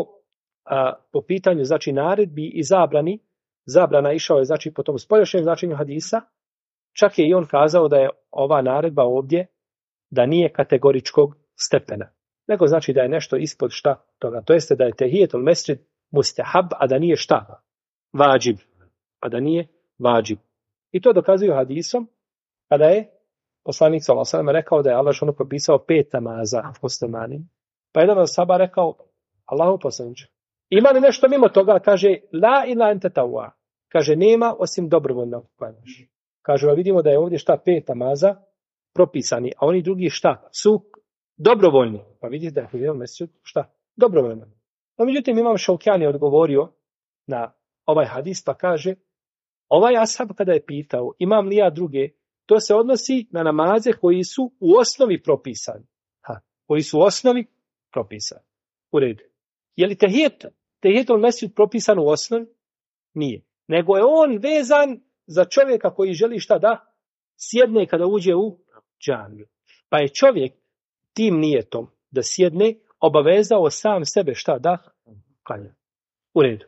po pitanju znači naredbi i zabrana išao je znači po tom spoljašnjem značenju hadisa, čak je i on kazao da je ova naredba ovdje da nije kategoričkog stepena, nego znači da je nešto ispod šta toga. To jeste da je tehijetul mesjid mustahab, a da nije šta? Vađib. A da nije vađib. I to dokazuju hadisom kada je poslanik sallallahu alejhi ve sellem rekao da je Allah ono propisao 5 namaza muslimanima. Pa jedan od sahaba rekao: Allahu poslaniče, ima li nešto mimo toga? Kaže: la ila ente tawwa. Kaže: nema osim dobrovoljnog klanjaš. Kaže: vidimo da je ovdje šta 5 namaza propisani, a oni drugi šta? Su dobrovoljni. Pa vidite da je u jednom mjesecu šta? Dobrovoljno. No, međutim, Imam Šaukjani odgovorio na ovaj hadis pa kaže: ovaj ashab kada je pitao imam li ja druge, to se odnosi na namaze koji su u osnovi propisani. Koji su u osnovi propisani. U redu. Je li tehijetul mesjid propisan u osnovi? Nije. Nego je on vezan za čovjeka koji želi šta da sjedne kada uđe u džamiju. Pa je čovjek tim nijetom da sjedne obavezao sam sebe šta da klanja. U redu.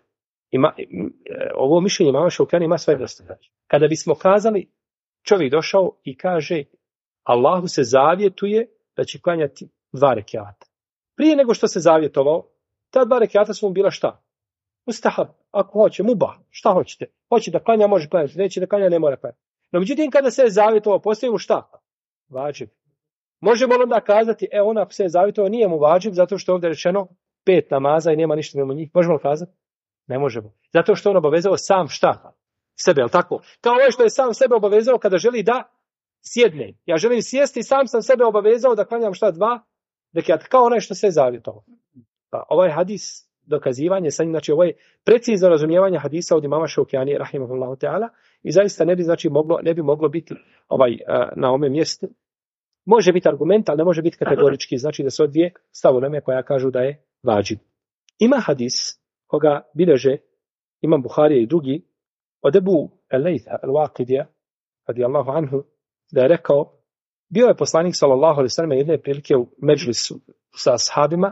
Ovo mišljenje Imama Šaukjana ima sve vrste. Kada bismo kazali, čovjek došao i kaže: Allahu se zavjetuje da će klanjati 2 rekjata. Prije nego što se zavjetovao, ta 2 rekjata su mu bila šta? Mustahab. Ako hoće, mubah. Šta hoćete? Hoće da klanja, može klanjati. Neće da klanja, ne mora klanjati. No međutim, kada se je zavjetovao, postoji mu šta? Vađib. Možemo onda kazati: on ako se je zavjetovao, nije mu vađib, zato što je ovdje rečeno 5 namaza i nema ništa mimo njih. Možemo li kazati? Ne možemo. Zato što on obavezao sam šta? Sebe, jel tako? Kao ovo što je sam sebe obavezao kada želi da sjedne. Ja želim sjesti i sam sebe obavezao da klanjam šta 2 rekjata. Kao onaj što se je zavjetovao. Pa ovaj hadis, dokazivanje sa njim, znači ovo je precizno razumijevanje hadisa od Imama Šaukjani, rahimahullahu ta'ala, i zaista ne bi moglo biti na ovome mjestu. Može biti argument, ali ne može biti kategorički, znači da se odvije stavuleme koja kažu da je vađib. Ima hadis koga bileže Imam Buharija i drugi od Ebu Elejtha al-Waqidija radijallahu anhu, da je rekao: bio je poslanik sallallahu alejhi ve sellem jedne prilike u medžlisu sa ashabima,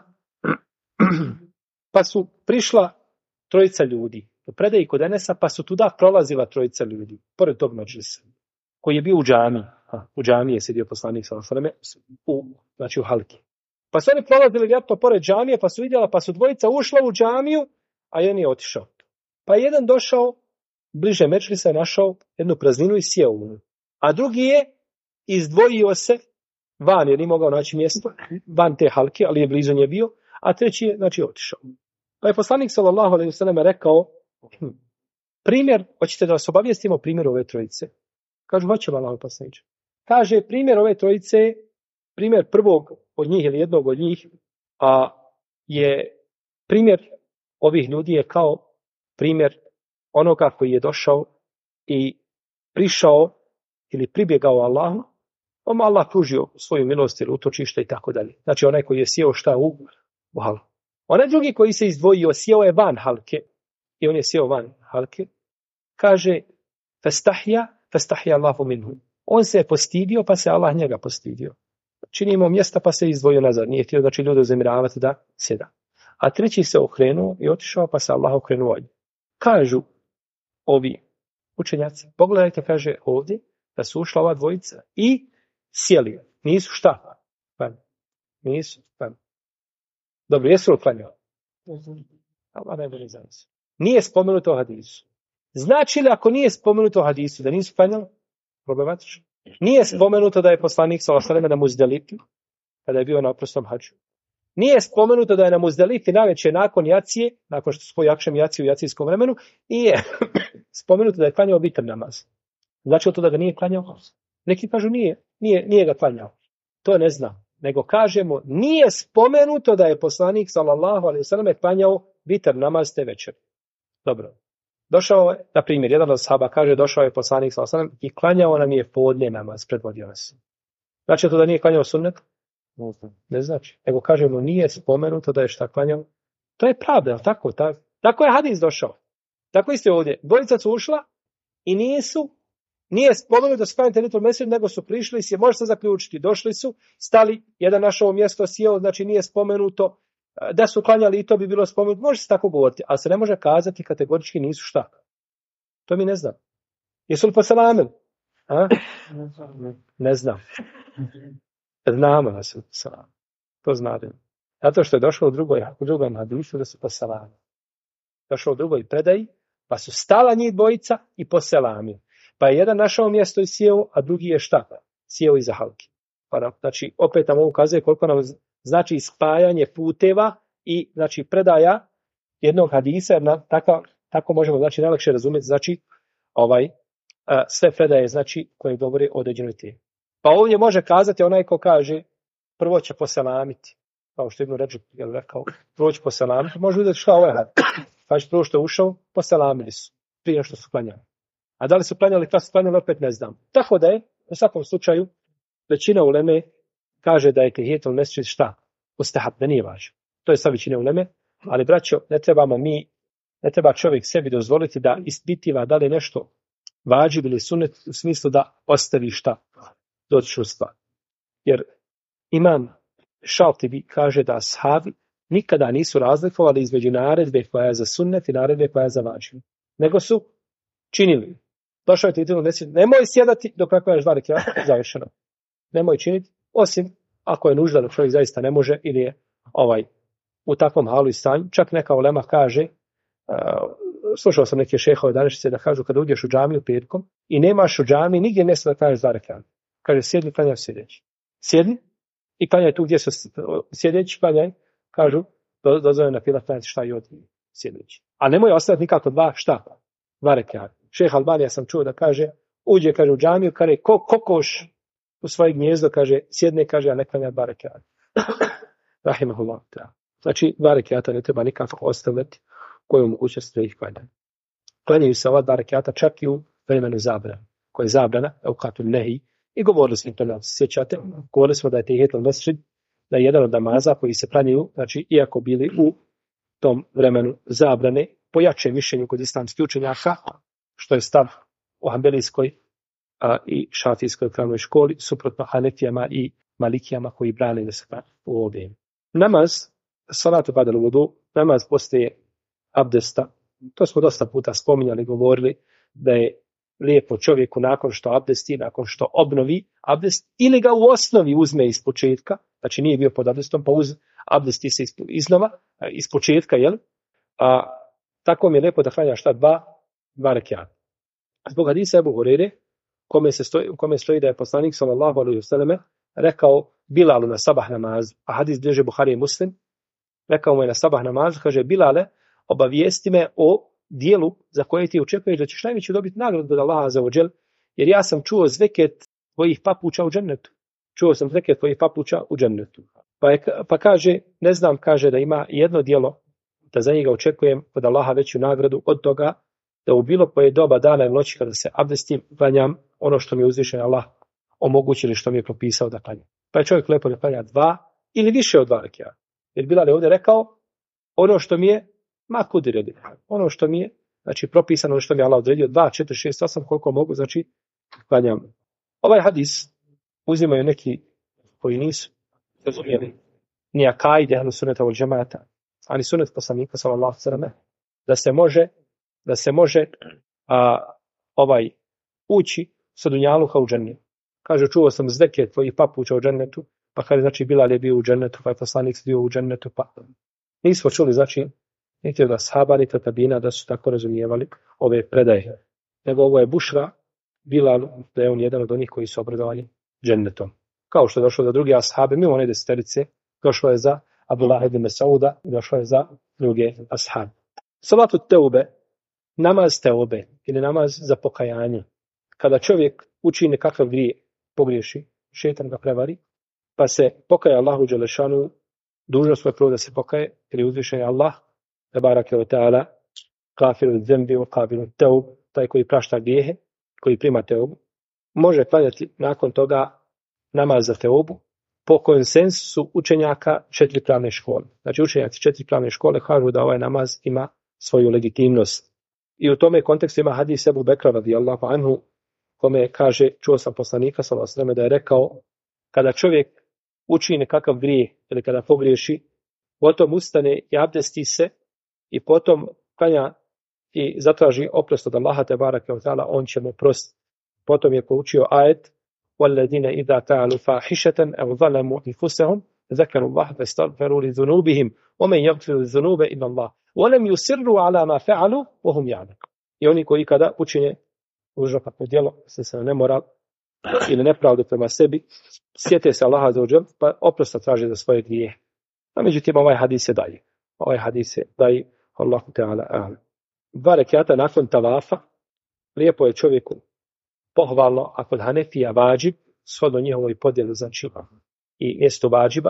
pa su prišla 3 ljudi u predaji kod Enesa, pa su tuda prolazila 3 ljudi pored tog medžlisa koji je bio u džamiji. U džamiji je sjedio poslanik sallallahu alejhi ve sellem znači u halki. Pa su oni prolazili vjerojatno pored džamije, pa su vidjela, pa su 2 ušla u džamiju, a jedan je otišao. Pa jedan došao bliže medžlisa, je našao jednu prazninu i sjeo u nju. A drugi je izdvojio se van, jer nije mogao naći mjesto van te halke, ali je blizu nje bio, a treći je znači otišao. Pa je poslanik sallallahu alejhi ve sellem rekao: primjer, hoćete da vas obavijestimo primjer ove 3? Kažu: hoćemo, Allahov poslaniče. Kaže: primjer ove 3, primjer prvog od njih ili jednog od njih, je primjer ovih ljudi je kao primjer onoga koji je došao i prišao ili pribjegao Allahu, on Allah pružio svoju milost ili utočište i tako dalje. Znači onaj koji je sjeo šta u halku. Onaj drugi koji se izdvojio, sjeo je van halke i on je sjeo van halke, kaže fastahja Allahu minhu. On se je postidio, pa se Allah njega postidio. Činimo mjesta, pa se izdvojio nazad. Nije htio znači ljude uzemiravati da sjeda. A treći se okrenuo i otišao, pa se Allah okrenuo od njega. Kažu ovi učenjaci, pogledajte, kaže ovdje, da su ušla ova dvojica i sjeli. Nisu šta? Nisu. Dobro, jesu li klanjali? Allah najbolje za nas. Nije spomenuto u hadisu. Znači li ako nije spomenuto u hadisu da nisu klanjali? Problematično. Nije spomenuto da je poslanik sallallahu alejhi ve sellem na Muzdelifi, kada je bio na oprosnom hadžu. Nije spomenuto da je na Muzdelifi navečer nakon jacije, nakon što spoji akšam jaciju u jacijskom vremenu, nije spomenuto da je klanjao vitr namaz. Znači to da ga nije klanjao? Neki kažu nije ga klanjao. To ne znam. Nego kažemo, nije spomenuto da je poslanik sallallahu alejhi ve sellem klanjao vitr namaz te večer. Dobro. Došao je, na primjer, jedan od sahaba kaže, došao je poslanik sallallahu alejhi ve sellem i klanjao nam je podne namaz, predvodio nas. Znači to da nije klanjao sunnet? Ne znači. Nego kažemo, nije spomenuto da je šta klanjao. To je pravda, je tako? Tako je hadis došao. Tako isto ovdje. Dvojica su ušla i nije spomenuto da su klanjali Tehijetul Mesdžid, nego su prišli, može se zaključiti, došli su, stali, jedan našao mjesto, sjeo, znači nije spomenuto da su klanjali i to bi bilo spomenuto. Može se tako govoriti, ali se ne može kazati kategorički nisu šta. To mi ne znam. Jesu li poselamili? Ne znam. Znamo da su poselamili. To znamo. Zato što je došlo u drugom hadisu da su poselamili. Došlo u drugoj predaji, pa su stala njih dvojica i poselamili. Pa je jedan našao mjesto i sjeo, a drugi je šta? Sjeo iza halki. Pa znači, opet nam ovo ukazuje koliko nam znači spajanje puteva i znači predaja jednog hadisa, jer tako možemo znači najlakše razumjeti, znači sve predaje znači koje govore o određenoj temi. Pa ovdje može kazati onaj ko kaže prvo će poselamiti, kao što Ibn Redžep je rekao, prvo će poselamiti, može vidjeti šta ovaj hadis. Kaže prvo što je ušao, poselamili su, prije što su klanjali. A da li su klanjali, kada su klanjali, opet ne znam. Tako da je, u svakom slučaju, većina uleme kaže da je Tehijetul Mesdžid šta? Mustahab, da nije važno. To je sva većina uleme, ali braćo, ne treba čovjek sebi dozvoliti da ispitiva da li nešto vađib ili sunnet u smislu da ostavi šta dotičnu stvar. Jer Imam Šaltibi kaže da ashabi nikada nisu razlikovali između naredbe koja je za sunnet i naredbe koja je za vađib. Nego su činili. Došao je Tehijetul Mesdžid, nemoj sjedati dok ne klanjaš 2 rekata, završeno. Nemoj činiti, osim ako je nužda da čovjek zaista ne može ili je u takvom halu i stanju. Čak neka ulema kaže, slušao sam neke šehove današnjice da kažu kada uđeš u džamiju petkom i nemaš u džamiji nigdje mjesta da klanjaš 2 rekata. Kaže sjedni, klanjaj sjedeći. Sjedni i klanjaj tu gdje su sjedeći, klanjaj, kažu, dozvoljeno na fila klanjati šta i od sjedeći. A nemoj ostaviti nikako 2 rekata. Šejh Albanija sam čuo da kaže, uđe kaže u džamiju, kaže kokoš u svoje gnjezdo, kaže, sjedne, kaže, a ne klanja 2 rekata. Rahimahullah. Znači, 2 rekata ne treba nikako ostaviti koju mogućnost da ih klanja. Klanjaju se ova 2 rekata čak i u vremenu zabrana, koja je zabrana, evkatul nehi, i govorili smo to, da se sjećate, govorili smo da je Tehijetul Mesdžid, da je jedan od namaza koji se klanjaju, znači, iako bili u tom vremenu zabrane, po jačem mišljenju kod islamskih učenjaka, što je stav u Hanbelijskoj i Šafijskoj pravnoj školi, suprotno Hanefijama i Malikijama koji brane da se u ovdje. Namaz, salatu badal vudu, namaz postaje abdesta. To smo dosta puta spominjali, govorili da je lijepo čovjeku nakon što abdesti, nakon što obnovi abdest, ili ga u osnovi uzme iz početka, znači nije bio pod abdestom, pa abdesti se iznova, iz početka, jel? Tako mi je lijepo da klanja šta 2 rekata. Zbog hadisa Ebu Hurere, u kome stoji da je poslanik sallallahu alejhi ve selleme rekao Bilalu na sabah namazu, a hadis bilježe Buhari i Muslim, rekao mu je na sabah namazu, kaže Bilale, obavijesti me o dijelu za koje ti očekuješ da ćeš najveću dobiti nagradu od Allaha azza wa džel, jer ja sam čuo zveket tvojih papuča u džennetu. Čuo sam zveket tvojih papuča u džennetu. Pa kaže, ne znam, kaže da ima jedno dijelo da za njega očekujem od Allaha veću nagradu od toga da u bilo koje doba dana i noći kada se abdestim klanjam ono što mi je uzvišen Allah omogućili što mi je propisao da klanja. Pa je čovjek lepo da klanja 2 ili više od 2 rekiata. Jer Bilal je ovdje rekao, ono što mi je, ono što mi je, znači propisano, ono što mi je Allah odredio, 2, 4, 6, 8, koliko mogu, znači klanjam. Ovaj hadis uzimaju neki koji nisu razumijeli ni akaide, ali suneta od džemata, ani sunet poslanika, sallallahu alejhi ve sellem, da se može ući sa dunjaluka u džennet. Kaže, čuo sam zdeke tvojih papuča u džennetu, pa kaže, znači Bilal je bio u džennetu, pa je poslanik bio u džennetu, pa nismo čuli, znači, niti od ashaba, niti od tabina da su tako razumijevali ove predaje. Nego ovo je bušra Bilal, da je on jedan od onih koji su obradovani džennetom. Kao što je došlo za druge ashabe, mimo one 10, došlo je za Abdullah ibn Mas'uda i došlo je za druge ashabe. Salatu teube, namaz teube ili namaz za pokajanje. Kada čovjek učini nekakav grije, pogriješi, šetan ga prevari, pa se pokaje Allahu dželešanu, dužnost je prvo da se pokaje, jer je uzvišen Allah, tebarake ve ta'ala, kafiru zembi wa qabilu teub, taj koji prašta grijehe, koji prima teubu, može klanjati nakon toga namaz za teubu po konsensusu učenjaka 4 pravne škole. Znači učenjaci 4 pravne škole kažu da ovaj namaz ima svoju legitimnost. I u tome kontekstu ima hadis Ebu Bekra radijallahu anhu, kome kaže, čuo sam poslanika sallallahu alejhi ve sellem da je rekao, kada čovjek učini nekakav grijeh ili kada pogriješi, potom ustane i abdesti se i potom klanja i zatraži oprost od Allaha tebareke ve taala, on će mu prostiti. Potom je poučio ajet وَالَّذِينَ إِذَا فَعَلُوا فَاحِشَةً أَوْ ظَلَمُوا أَنفُسَهُمْ ذَكَرُوا اللَّهَ فَاسْتَغْفَرُوا لِذُنُوبِهِمْ وَمَنْ يَغْفِرُ الذُّنُوبَ إِلَّا اللَّهُ وَلَمْ يُصِرُّوا عَلَى مَا فَعَلُوا وَهُمْ يَعْلَمُونَ. I oni koji kada učine užasno djelo, se nemoral ili nepravdu prema sebi, sjete se Allaha za uđel, pa oprosta traže za svoje grijehe. A međutim, ovaj hadis je daji. Ovaj hadis je daji, Allahu Teala a'lam. 2 rekiata nakon tavafa, lijepo je čovjeku pohvalno, a kod Hanefija vađib, shodno njihovoj podjeli, znači i mjesto vađiba,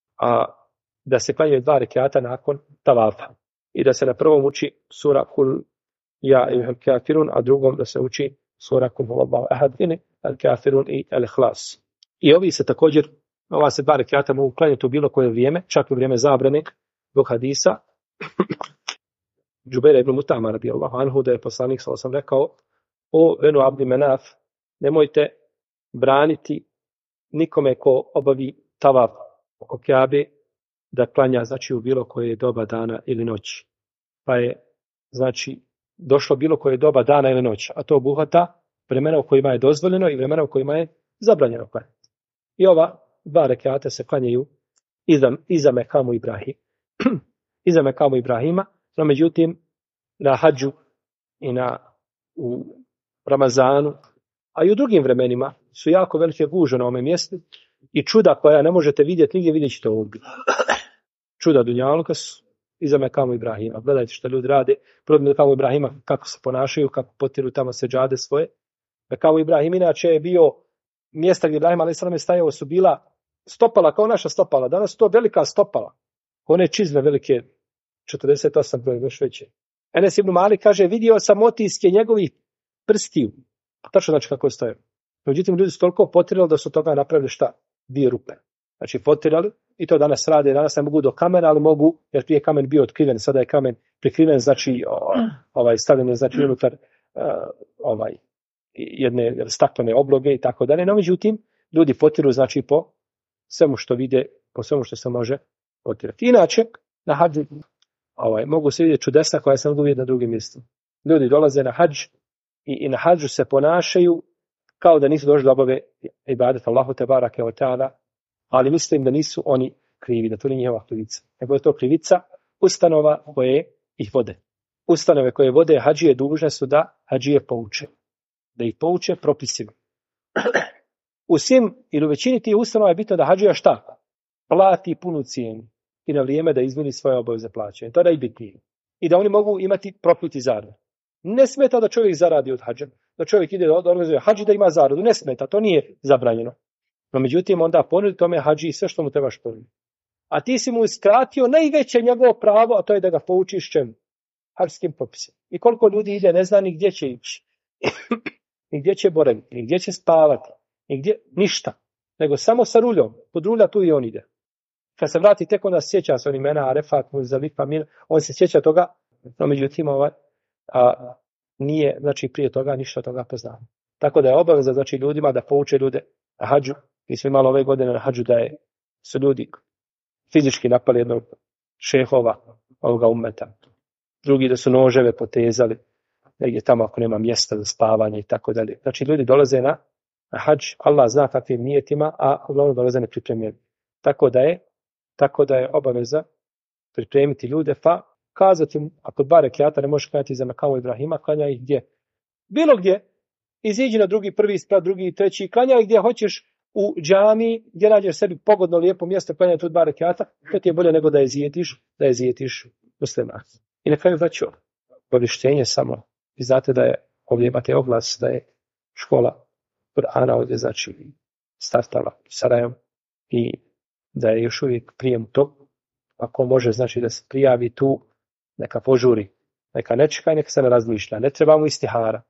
a da se klanjaju 2 rekiata nakon tavafa. I da se na prvom uči sura Kul ja ejuhel kafirun, a drugom da se uči sura Kul huvallahu ahad, al kafirun i al ihlas. I ovi se također, ova se 2 rekiata mogu klanjati u bilo koje vrijeme, čak u vrijeme zabrane, zbog hadisa Džubeira ibn Mutama radijallahu anhu, da je poslanik sallallahu alejhi ve sellem rekao, o Benu Abdi Menaf, nemojte braniti nikome ko obavi tavaf oko Kjabe da klanja, znači, u bilo koje doba dana ili noći. Pa je, znači, došlo bilo koje doba dana ili noći, a to obuhvata vremena u kojima je dozvoljeno i vremena u kojima je zabranjeno klanjati. I ova 2 rekiata se klanjaju iza mekamu Ibrahim. Iza mekamu Ibrahima, no međutim na hadžu i u Ramazanu, a i u drugim vremenima su jako velike gužve na ovome mjestu i čuda koja ne možete vidjeti nigdje, vidjet ćete ovdje. Čuda dunjaluka su iza mekamu Ibrahima. Gledajte što ljudi rade, prvo mekamu Ibrahima, kako se ponašaju, kako potiru tamo seđade svoje. Mekamu Ibrahim inače je bio mjesta gdje Ibrahim a.s. je stajao, su bila stopala kao naša stopala. Danas to velika stopala. One čizme velike, 48 broj, još veće. Enes ibn Malik kaže, vidio sam otiske njegovih prstiju. Tačno znači kako je stojao. Međutim, ljudi su toliko potirali da su toga napravili šta? 2 rupe. Znači potirali i to danas rade. Danas ne mogu do kamena, ali mogu, jer prije kamen bio otkriven, sada je kamen prikriven, znači stavljen je, znači, unutar jedne staklene obloge i tako dalje. No, međutim, ljudi potiru, znači, po svemu što vide, po svemu što se može potirati. Inače, na hadžu mogu se vidjeti čudesa koja se mogu vidjeti na drugim mjestima. Ljudi dolaze na hadž i na hadžu se ponašaju kao da nisu došli da obave ibadet Allahu tebarake ve taala, ali mislim da nisu oni krivi, da to nije njihova krivica. Nego je to krivica ustanova koje ih vode. Ustanove koje vode hadžije dužne su da hadžije pouče. Da ih pouče propisima. U svim ili u većini tih ustanova je bitno da hadžija šta? Plati punu cijenu i na vrijeme da izmiri svoje obaveze plaćanja. To je najbitnije. I da oni mogu imati profit i zaradu. Ne smeta da čovjek zaradi od hadža. Da čovjek ide da organizuje hadž da ima zaradu. Ne smeta, to nije zabranjeno. No međutim, onda ponudi tome hadži i sve što mu trebaš ponuditi. A ti si mu iskratio najveće njegovo pravo, a to je da ga poučiš čemu? Hadžskim propisima. I koliko ljudi ide, ne zna ni gdje će ići. Ni gdje će boraviti, ni gdje će spavati, Nigdje ništa. Nego samo sa ruljom. Pod rulja tu i on ide. Kad se vrati, tek onda sjeća se on imena Arefat, Muzdalifa, Mina. On se sjeća toga, no međutim nije, znači prije toga ništa toga poznao. Tako da je obaveza, znači ljudima da pouče ljude na hadžu. Mi smo imali ove godine na hadžu da su ljudi fizički napali jednog šehova ovoga ummeta. Drugi da su noževe potezali negdje tamo ako nema mjesta za spavanje i tako dalje. Znači ljudi dolaze na hadž, Allah zna kakvim nijetima, a uglavnom dolaze nepripremljeni. Tako da je obaveza pripremiti ljude, pa kazati im, ako 2 rekjata ne možeš klanjati za Mekamu Ibrahima, klanja ih gdje? Bilo gdje. Iziđi na drugi, prvi sprat, drugi i treći, klanja ih gdje hoćeš u džamiji, gdje nađeš sebi pogodno lijepo mjesto klanja tu 2 rekjata, to ti je bolje nego da je zijetiš musliman. I na kraju vraću obavještenje samo. Vi znate da je, ovdje imate oglas da je škola Kur'ana ovdje znači startala u Sarajevu i da je još uvijek prijem to. Ako može znači da se prijavi tu, neka požuri, neka ne čeka i neka se ne razmišlja. Ne trebamo istihara.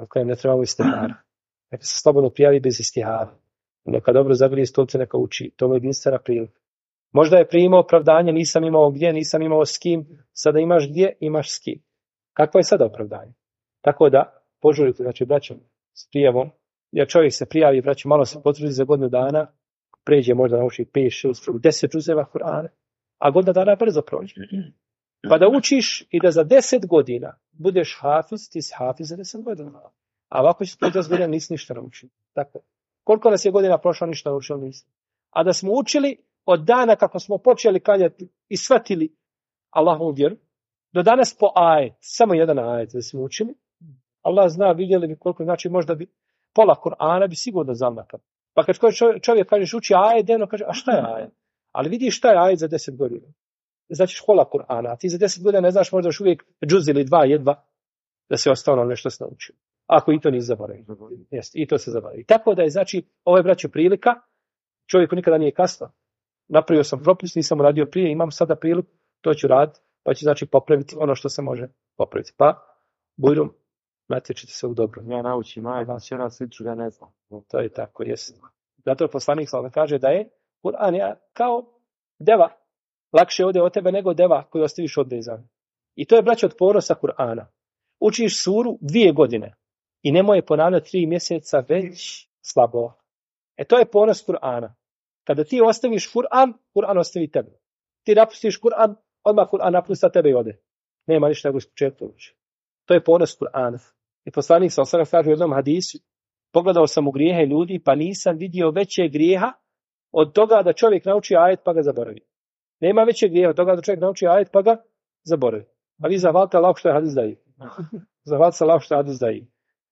Neka se slobodno prijavi bez istihara. Neka dobro zagrije stolce, neka uči. To je jedinstvena prilika. Možda je primao opravdanje, nisam imao gdje, nisam imao s kim. Sada imaš gdje, imaš s kim. Kakvo je sada opravdanje? Tako da požurite, znači braćom, s prijavom. Jer čovjek se prijavi, braćom, malo se potrudi za godinu dana, pređe možda nauči 5, 6, 10 džuzeva Kur'ana, a godina dana brzo prođe. Pa da učiš i da za 10 godina budeš hafiz, ti si hafiz za 10 godina. A ovako ćeš 50 godina nisi ništa naučio. Tako. Koliko nas je godina prošlo, ništa naučio nisi. A da smo učili od dana kako smo počeli klanjati i shvatili Allahovu vjeru, do danas po ajet, samo jedan ajet da smo učili, Allah zna, vidjeli bi koliko, znači možda bi pola Kur'ana bi sigurno zamakao. Pa kad čovjek kažeš uči ajet, dnevno kaže, a šta je ajet? Ali vidiš šta je ajet za 10 godina. Znači škola Kur'ana, a ti za 10 godina ne znaš možda još uvijek džuz ili 2 jedva da se ostalo nešto se naučio. Ako i to nisi zaboravio. Jest, i to se zaboravi. Tako da je, znači, ovo je, braćo, prilika. Čovjeku nikada nije kasno. Napravio sam propis, nisam radio prije, imam sada priliku, to ću raditi, pa ću, znači, popraviti ono što se može popraviti. Pa, bujrum, natječite se u dobro. Ja naučim, će raz sliču, ja ne znam. To je tako, jest. Zato poslanik sallallahu kaže da je Kur'an kao deva. Lakše ode od tebe nego deva koju ostaviš odvezan. I to je, braćo, od ponosa Kur'ana. Učiš suru 2 godine i nemoj je ponavljati 3 mjeseca, već slabo. To je ponos Kur'ana. Kada ti ostaviš Kur'an ostavi tebe. Ti napustiš Kur'an, odmah Kur'an napusta tebe i ode. Nema ništa nego iz početka uči. To je ponos Kur'ana. I poslanik sallallahu alejhi ve sellem kaže u jednom hadisu, pogledao sam u grijehe ljudi, pa nisam vidio veće grijeha od toga da čovjek nauči ajet pa ga zaboravi. Nema većeg grijeha od toga da čovjek nauči ajet pa ga zaboravi. A vi zahvalite Allahu što je hadis daji. Zahvalite se Allahu što je hadis daji.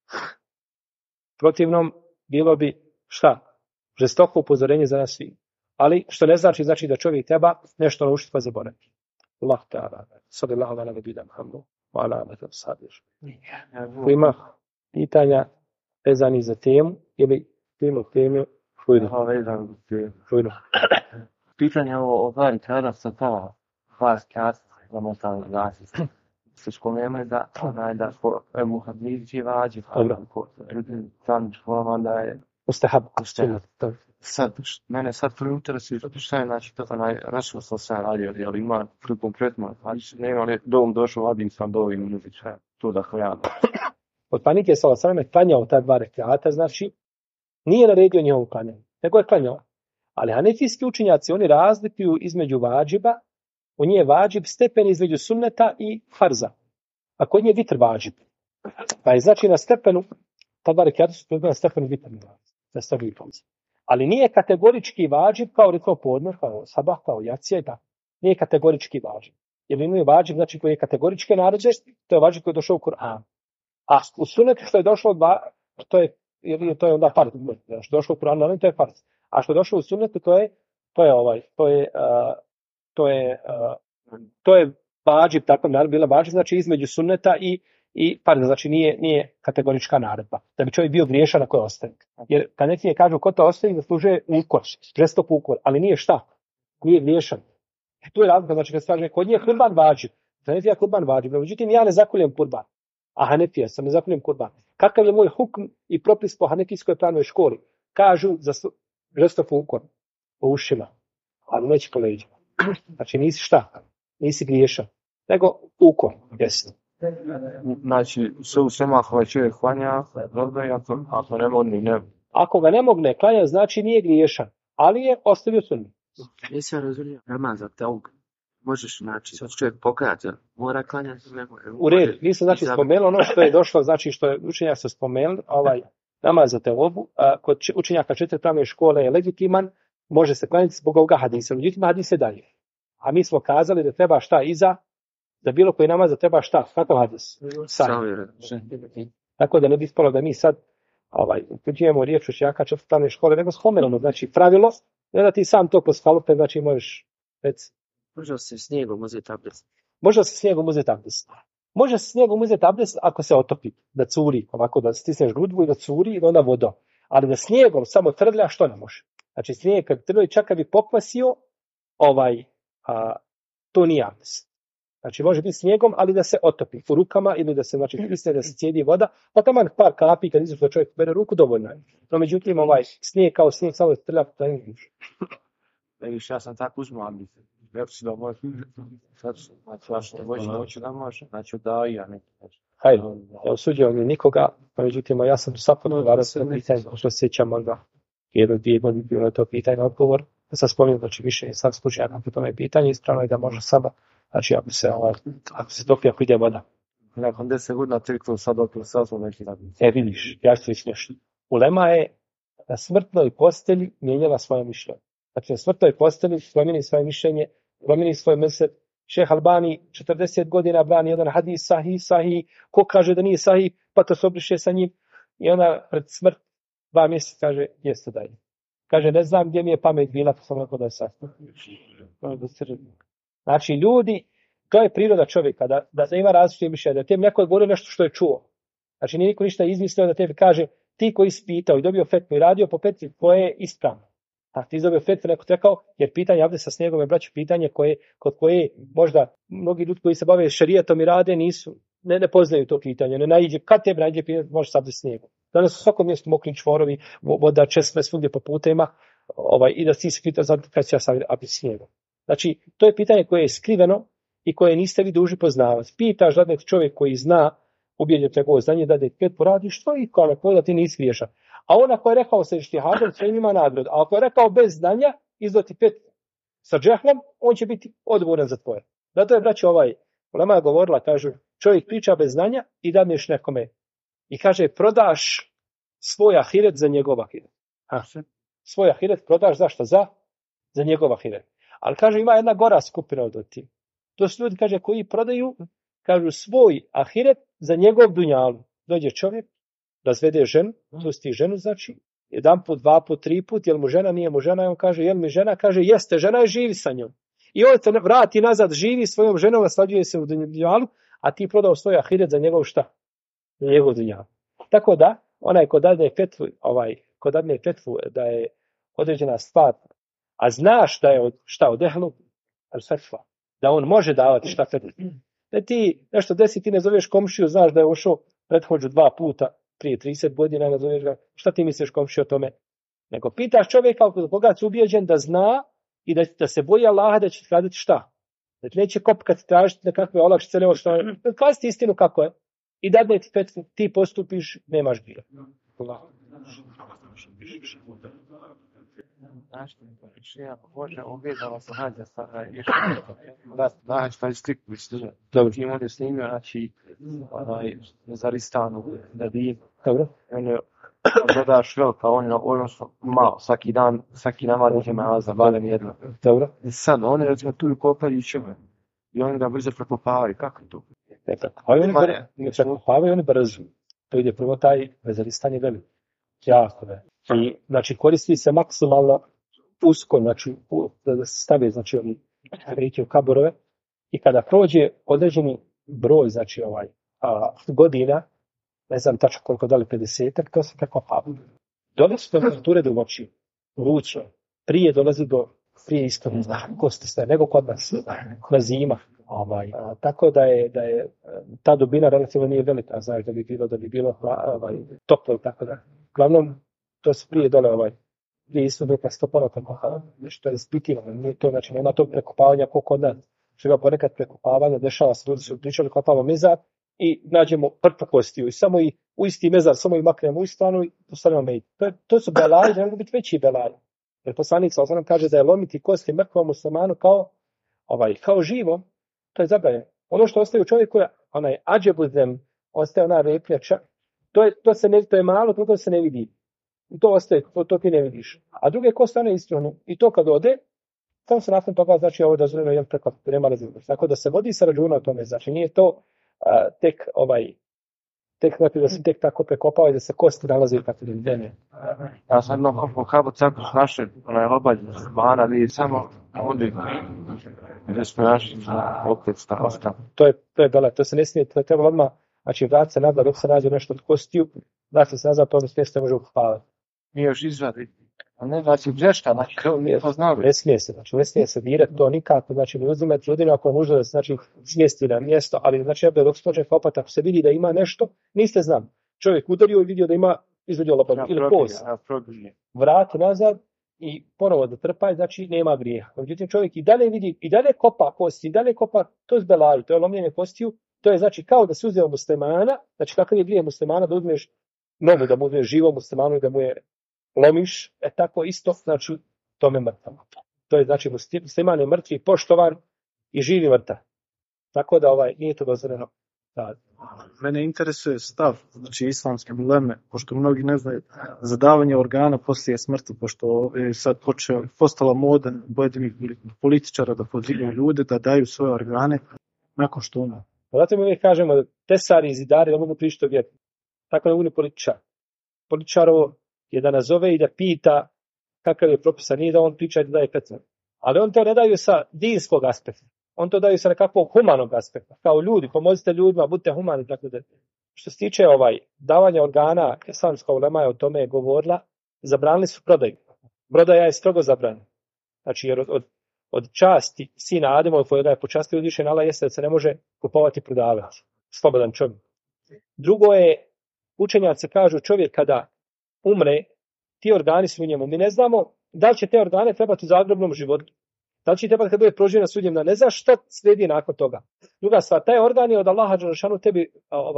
Protivnom bilo bi šta? Žestoko upozorenje za nas svi. Ali što ne znači da čovjek treba nešto naučiti pa zaboravi. Allah ta'ala. Sallallahu ala nabina Muhammedu wa ala alihi wa sahbihi. Ko ima pitanja vezani za temu ili temu Pitanje je o vari kada sa to vas kast za montalno glasiti. Se spomenuli da Ebu Hadidži vađi sam škola da je mustahab. Sad, mene sad prvi interesuje zato što je znači to Rasul sam radio, jer ima konkretno, znači nema li dom došao, vadim sam do ovim muziča, to da hljada. Poslanik je sallallahu alejhi ve sellem klanjao ta 2 rekata, znači nije naredio njihovo klanjanje, nego je klanjao. Ali hanefijski učenjaci, oni razlikuju između vađiba, u nje je vađib stepen između sunneta i farza. A kod nje je vitr vađib. Pa je znači na stepenu, ta 2 rekata su na stepenu vitr vađib. Ali nije kategorički vađib kao recimo podne, kao sabah, kao jacija i tako. Nije kategorički vađib. Jer nije vađib, znači koji je kategoričke naredbe, to je vađib koji je došao u Kur'an. A u sunnetu što je došlo to je onda farz. Što je došlo u Kur'anu, to je farz. A što je došlo u sunnetu, to je vađib, tako naredba bila vađib, znači između sunneta i farz, znači nije kategorička naredba. Da bi čovjek bio griješan ako je ostavi. Jer kad neki kažu ko to ostavi, zaslužuje ukor, žestok ukor, ali nije šta? Nije griješan. Tu je razlika, znači kad se kaže kod nje kurban vađib, Hanefija kurban vađib, međutim ja ne zakuljem kurban, a Hanefija sam ne zakuljem kurban. Kakav je moj hukm i propis po hanefijskoj pravnoj školi? kažu za žestoko ukor po ušima, ali neće po leđima. Znači nisi šta? Nisi griješan. Nego ukor, jesi. Znači, u svema ako čovjek klanja, dobro je, ako ne mogne, ne. Ako ga ne mogne klanja, znači nije griješan, ali je ostavio sunnet. Nisam razumio, namaz te ovog. Možeš, znači, sad čovjek pokajati, mora klanjati, ne mora. U redu, nisam znači spomenuo ono što je došlo, znači što je učenjak se spomenuli, namaz za teobu, kod učenjaka 4 pravne škole je legitiman, može se klanjati zbog ovoga hadisa, međutim hadis je dalje. A mi smo kazali da treba šta iza, da bilo koji namaz da treba šta, kakav hadis? Tako da ne bi ispalo da mi sad upućujemo riječ učenjaka 4 pravne škole, nego spomenuo, znači pravilo, ne da ti sam to poskalupne, znači možeš reći. Može se snijegom uzeti abdest. Može se snijegom uzeti abdest. Može se snijegom uzeti abdest ako se otopi, da curi, ovako da stisneš grudvu i da curi i onda vodo. Ali da snijegom samo trlja, što ne može? Znači snijeg kad trlja, čak kad bi pokvasio, to nije abdest. Znači može biti snijegom, ali da se otopi u rukama ili da se stisne, da se cijedi voda, pa taman par kapi kad izučno čovjek bere ruku, dovoljno je. No međutim, snijeg kao snijeg samo trlja, to ne može. Ja sam tako uzmao abdest. Lepši da može, znači hoće da može, znači da i ja neki. Hajde, osuđio mi nikoga, međutim, ja sam sapano, vada se pitanje, što se sjećam možda 1-2 godine bilo je to pitanje, odgovor, da sam spomenuo, znači više je sad slučajno po tome pitanje, ispravno je da može sama, znači ako se topi, ako ide voda. Nakon 10 godina triknu sad opet sazvu neki da. Vidiš, ja ću reći nešto. Ulema je na smrtnoj postelji mijenjala svoje mišljenje. Znači na smrtnoj postelji promijeni svoje mišljenje, promijeni svoj mezheb. Šejh Albani 40 godina brani jedan hadis sahih, ko kaže da nije sahih, pa to se obriše sa njim. I ona pred smrt 2 mjeseca kaže, jeste da je. Kaže, ne znam gdje mi je pamet bila, pa sam rekao da je sahih. Znači ljudi, to je priroda čovjeka, da ima različite mišljenja, da tebi neko govori nešto što je čuo. Znači nije niko ništa izmislio da tebi kaže, ti koji si pitao i dobio fetvu i radio po fetvi, koje je ispravno. A ti dobio fetvu, neko ti rekao, jer pitanje abdesta s njegove braće, pitanje kod koje možda mnogi ljudi koji se bave šerijatom i rade ne poznaju to pitanje, ne naiđe, kad te naiđe pitanje, možeš abdest s njegom. Danas u svakom mjestu mokri čvorovi, voda, česme, svugdje po putima, i da ti se pita kad će ja sam abdest s njegom. Znači, to je pitanje koje je skriveno i koje niste vi dužni poznavati. Pitaš da čovjek koji zna, ubijeđen njegovo znanje, da pet poradiš, što i kao da ti nisi griješan. A ona koja je rekao sa ištihadom, sve ima nagradu. A ako je rekao bez znanja, izdati 5 sa džehlom, on će biti odgovoran za tvoje. Zato je, braće, ulema je govorila, kažu, čovjek priča bez znanja i dadneš nekome. I kaže, prodaš svoj ahiret za njegov ahiret. Svoj ahiret prodaš zašto? Za njegov ahiret. Ali kaže, ima jedna gora skupina od tim. To su ljudi, kaže, koji prodaju, kažu, svoj ahiret za njegov dunjalu. Dođe čovjek, razvede ženu, pusti ženu, znači, 1 put, 2 put, 3 put, jel mu žena, nije mu žena, i on kaže, jel mi žena, kaže, jeste, žena je, živi sa njom. I on se vrati nazad, živi svojom ženom, naslađuje se u dunjalu, a ti prodao svoj ahiret za njegov šta? Za njegov dunjalu. Tako da, onaj ko dadne fetvu, da je određena stvar, a znaš da je od ehlu, al-fetva, da on može davati šta fetvu. Da ti nešto desi, ti ne zoveš komšiju, znaš da je ušao prethođu 2 puta, prije 30 godina, ne zoveš ga, šta ti misliš komšiju o tome? Nego pitaš čovjeka kod koga si ubijeđen da zna i da se boji Allaha da će ti raditi šta? Da ti neće kopkati tražiti nekakve olakšice, nego što je. Kaži ti istinu kako je. I dadne ti fetvu, ti postupiš, nemaš grija. Znaš, ja Bože, uvezala sam hađa sada i znaš, taj stik držati. Dobro, ti on je snimio, znači, za Ristanu, da bi, dobro, on je dodaš velika, odnosno malo, svaki namaz neće malo za barem jedno. Dobro. I sad, oni recimo tu kopaju čeve, i oni ga brzo prekopavaju, kako je to? Ne prekopavaju, oni brzo. To ide prvo taj vezaristanje veliko. Jako je. I, znači, koristi se maksimalno usko, znači, da se stave, znači, u kaborove, i kada prođe određeni broj, znači, godina, ne znam tačno koliko, da li 50, to se prekopava. Dolazi do temperature do moći, ručno, prije dolazi prije isto, kosti sve, nego kod nas, na zima. Tako da je ta dubina relativno nije velika, znaš, da bi bilo toplo, tako da. Uglavnom, to se prije dole prije isto neka stopala kako nešto je ispitivano, nije to, znači nema tog prekopavanja koliko kod nas. Što ima ponekad prekopavanja, dešava se, ljudi su pričali, kopamo mezar i nađemo prtva kostiju i samo i u isti mezar, samo i maknemo u stranu i postavljamo med. To su belaji, ne mogu biti veći belaji. Jer poslanik sa nam kaže da je lomiti kosti mrtvom muslimanu kao živo, to je zabranjeno. Ono što ostaje u čovjeku je onaj adžebuzem, ostaje ona repljača, to je malo, to se ne vidi. To ostaje, to ti ne vidiš. A druge kosti one istranu. I to kad ode, tamo se nakon toga, znači ovo dozvoljeno jedan preko, nema razlika. Tako da se vodi sa računa o tome, znači nije to tek znači da se tek tako prekopao i da se kosti nalazi kako da ne. Ja sam jedno kako cako naše, onaj obaj zbana, vi samo ovdje, gdje smo naši, opet stavljamo. To je bela, to se ne smije, to je treba odmah, znači vrat se nazad, dok se nađe nešto od kostiju, vrat se nazad, to ono smije se ne može ukupavati. Mi još izvaditi. A ne, znači greška, znači to nije poznali. Ne smije se dirati to nikako, znači ne uzimati jedino ako je možda da se znači smjesti na mjesto, ali znači dok se počne kopati, ako se vidi da ima nešto, niste znali. Čovjek udario i vidio da ima izvadio lopatu ili pos. Vrati nazad i ponovo da trpaj, znači nema grijeha. Međutim čovjek i dalje vidi, i dalje kopa kosti, i dalje kopa, to je zbelaju, to je lomljenje kostiju, to je znači kao da se uzeo muslimana, znači kakav je grijeh muslimana da uzmeš nogu, da mu uzmeš živo muslimanu i da mu je lomiš, tako isto, znači, tome mrtvo. To je, znači, musliman je mrtvi, poštovan i živi mrtav. Tako da nije to dozvoljeno. Mene interesuje stav, znači, islamske uleme, pošto mnogi ne znaju, za davanje organa poslije smrti, pošto je sad postala moda pojedinih političara da pozivaju ljude da daju svoje organe nakon što umre. Zato mi uvijek kažemo da tesari i zidari da mogu pričati o vjeru. Tako ne mogu ni političar. Političarovo je da nazove i da pita kakav je propisan, nije da on priča i da daje petve. Ali on to ne daju sa dinskog aspekta. On to daju sa nekakvog humanog aspekta. Kao ljudi, pomozite ljudima, budite humani. Tako da. Što se tiče davanja organa, islamska ulema je o tome govorila, zabranili su prodaju. Prodaja je strogo zabranjena. Znači, jer od časti sina Ademova kojega je počastio uzvišen Allah jeste da se ne može kupovati i prodavati. Slobodan čovjek. Drugo je, učenjaci kažu čovjek kada umre, ti organi su u njemu. Mi ne znamo da li će te organe trebati u zagrobnom životu. Da li će trebati kad bude proživljen na sudnjem danu. Ne znaš šta slijedi nakon toga. Druga stvar, taj organ je od Allaha dželešanu tebi,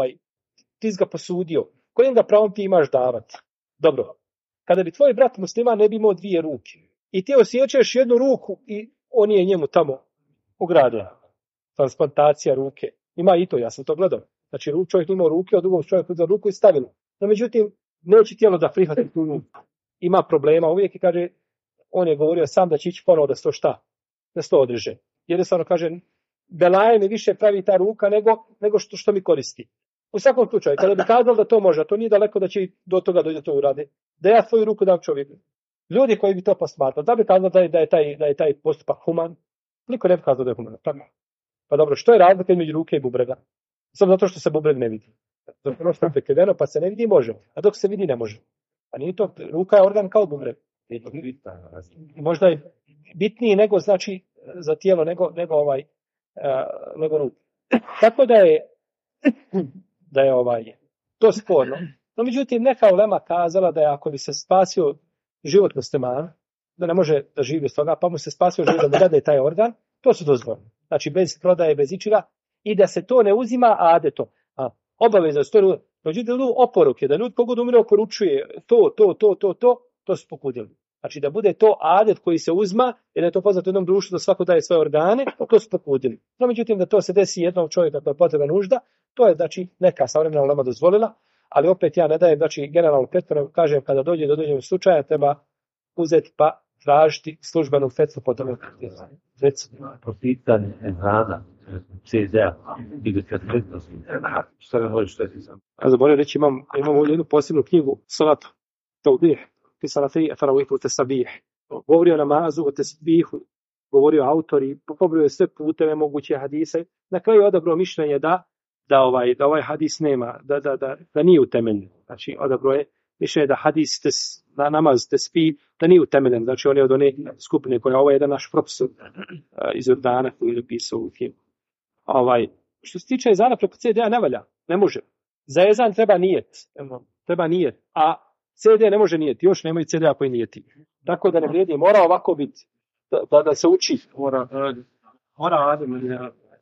ti ga posudio. Kojim ga pravom ti imaš davati? Dobro. Kada bi tvoj brat musliman ne bi imao dvije ruke i ti osjećaš jednu ruku i on je njemu tamo ugradio. Transplantacija ruke. Ima i to, ja sam to gledao. Znači čovjek imao ruke, od drugog čovjek uzeo ruku i stavilo. No međutim, neće tijelo da prihvati tu ruku. Ima problema uvijek i kaže, on je govorio sam da će ići ponovo da se to šta? Da se to odreže. Jednostavno kaže, belaje mi više pravi ta ruka nego što mi koristi. U svakom slučaju, kada bi kazali da to može, to nije daleko da će do toga dođe to urade. Da ja svoju ruku dam čovjeku. Ljudi koji bi to posmatrali, da bi kazali da je taj postupak human, niko ne bi kazao da je human. Tako. Pa dobro, što je razlika između ruke i bubrega? Samo zato što se bubreg ne vidi. Zato što je prekriveno pa se ne vidi može, a dok se vidi ne može. A nije to, ruka je organ kao bubreg. Možda je bitniji nego znači za tijelo nego ruka. Tako da je to sporno. No međutim neka ulema kazala da je ako bi se spasio život muslimana, da ne može da živi od toga, pa mu se spasio život da mu dade taj organ, to su dozvoljeno. Znači bez prodaje, bez ičega i da se to ne uzima adetom. Obavezno je to. Međutim, oporuke, da ljudi kogod umire oporučuje to su pokudili. Znači da bude to adet koji se uzma, jer je to poznato u jednom društvu da svako daje svoje organe, to su pokudili. No međutim, da to se desi jednom čovjeka koja je potrebna nužda, to je znači neka savremena ulema dozvolila, ali opet ja ne dajem, znači generalno fetvu, kažem kada dođe do dođenog slučaja treba uzeti pa tražiti službenu fetvu po tome. Po pitanju ezana, CZ-a, šta ga hoćeš reći sam? Ja zaboravim reći, imam ovdje jednu posebnu knjigu, Salatu, Taudih, pisala Taravih u Tesabih. Govori o namazu, o tesbihu, govori o autori, pobrojio sve puteve moguće hadise. Na kraju je odabrao mišljenje da ovaj hadis nema, da nije utemeljen. Znači, odabrao je mišljenje da hadis na namaz tesbih, da nije utemeljen. Znači, on je od one skupine koja ovo je jedan naš profesor iz Jordana koji je napisao u knjigu. Što se tiče ezana preko CD-a ne valja, ne može. Za ezan treba nijet. A CD ne može nijeti, još nemaju CD-a koji nijeti. Tako da ne vrijedi, mora ovako biti, da se uči. Mora Adem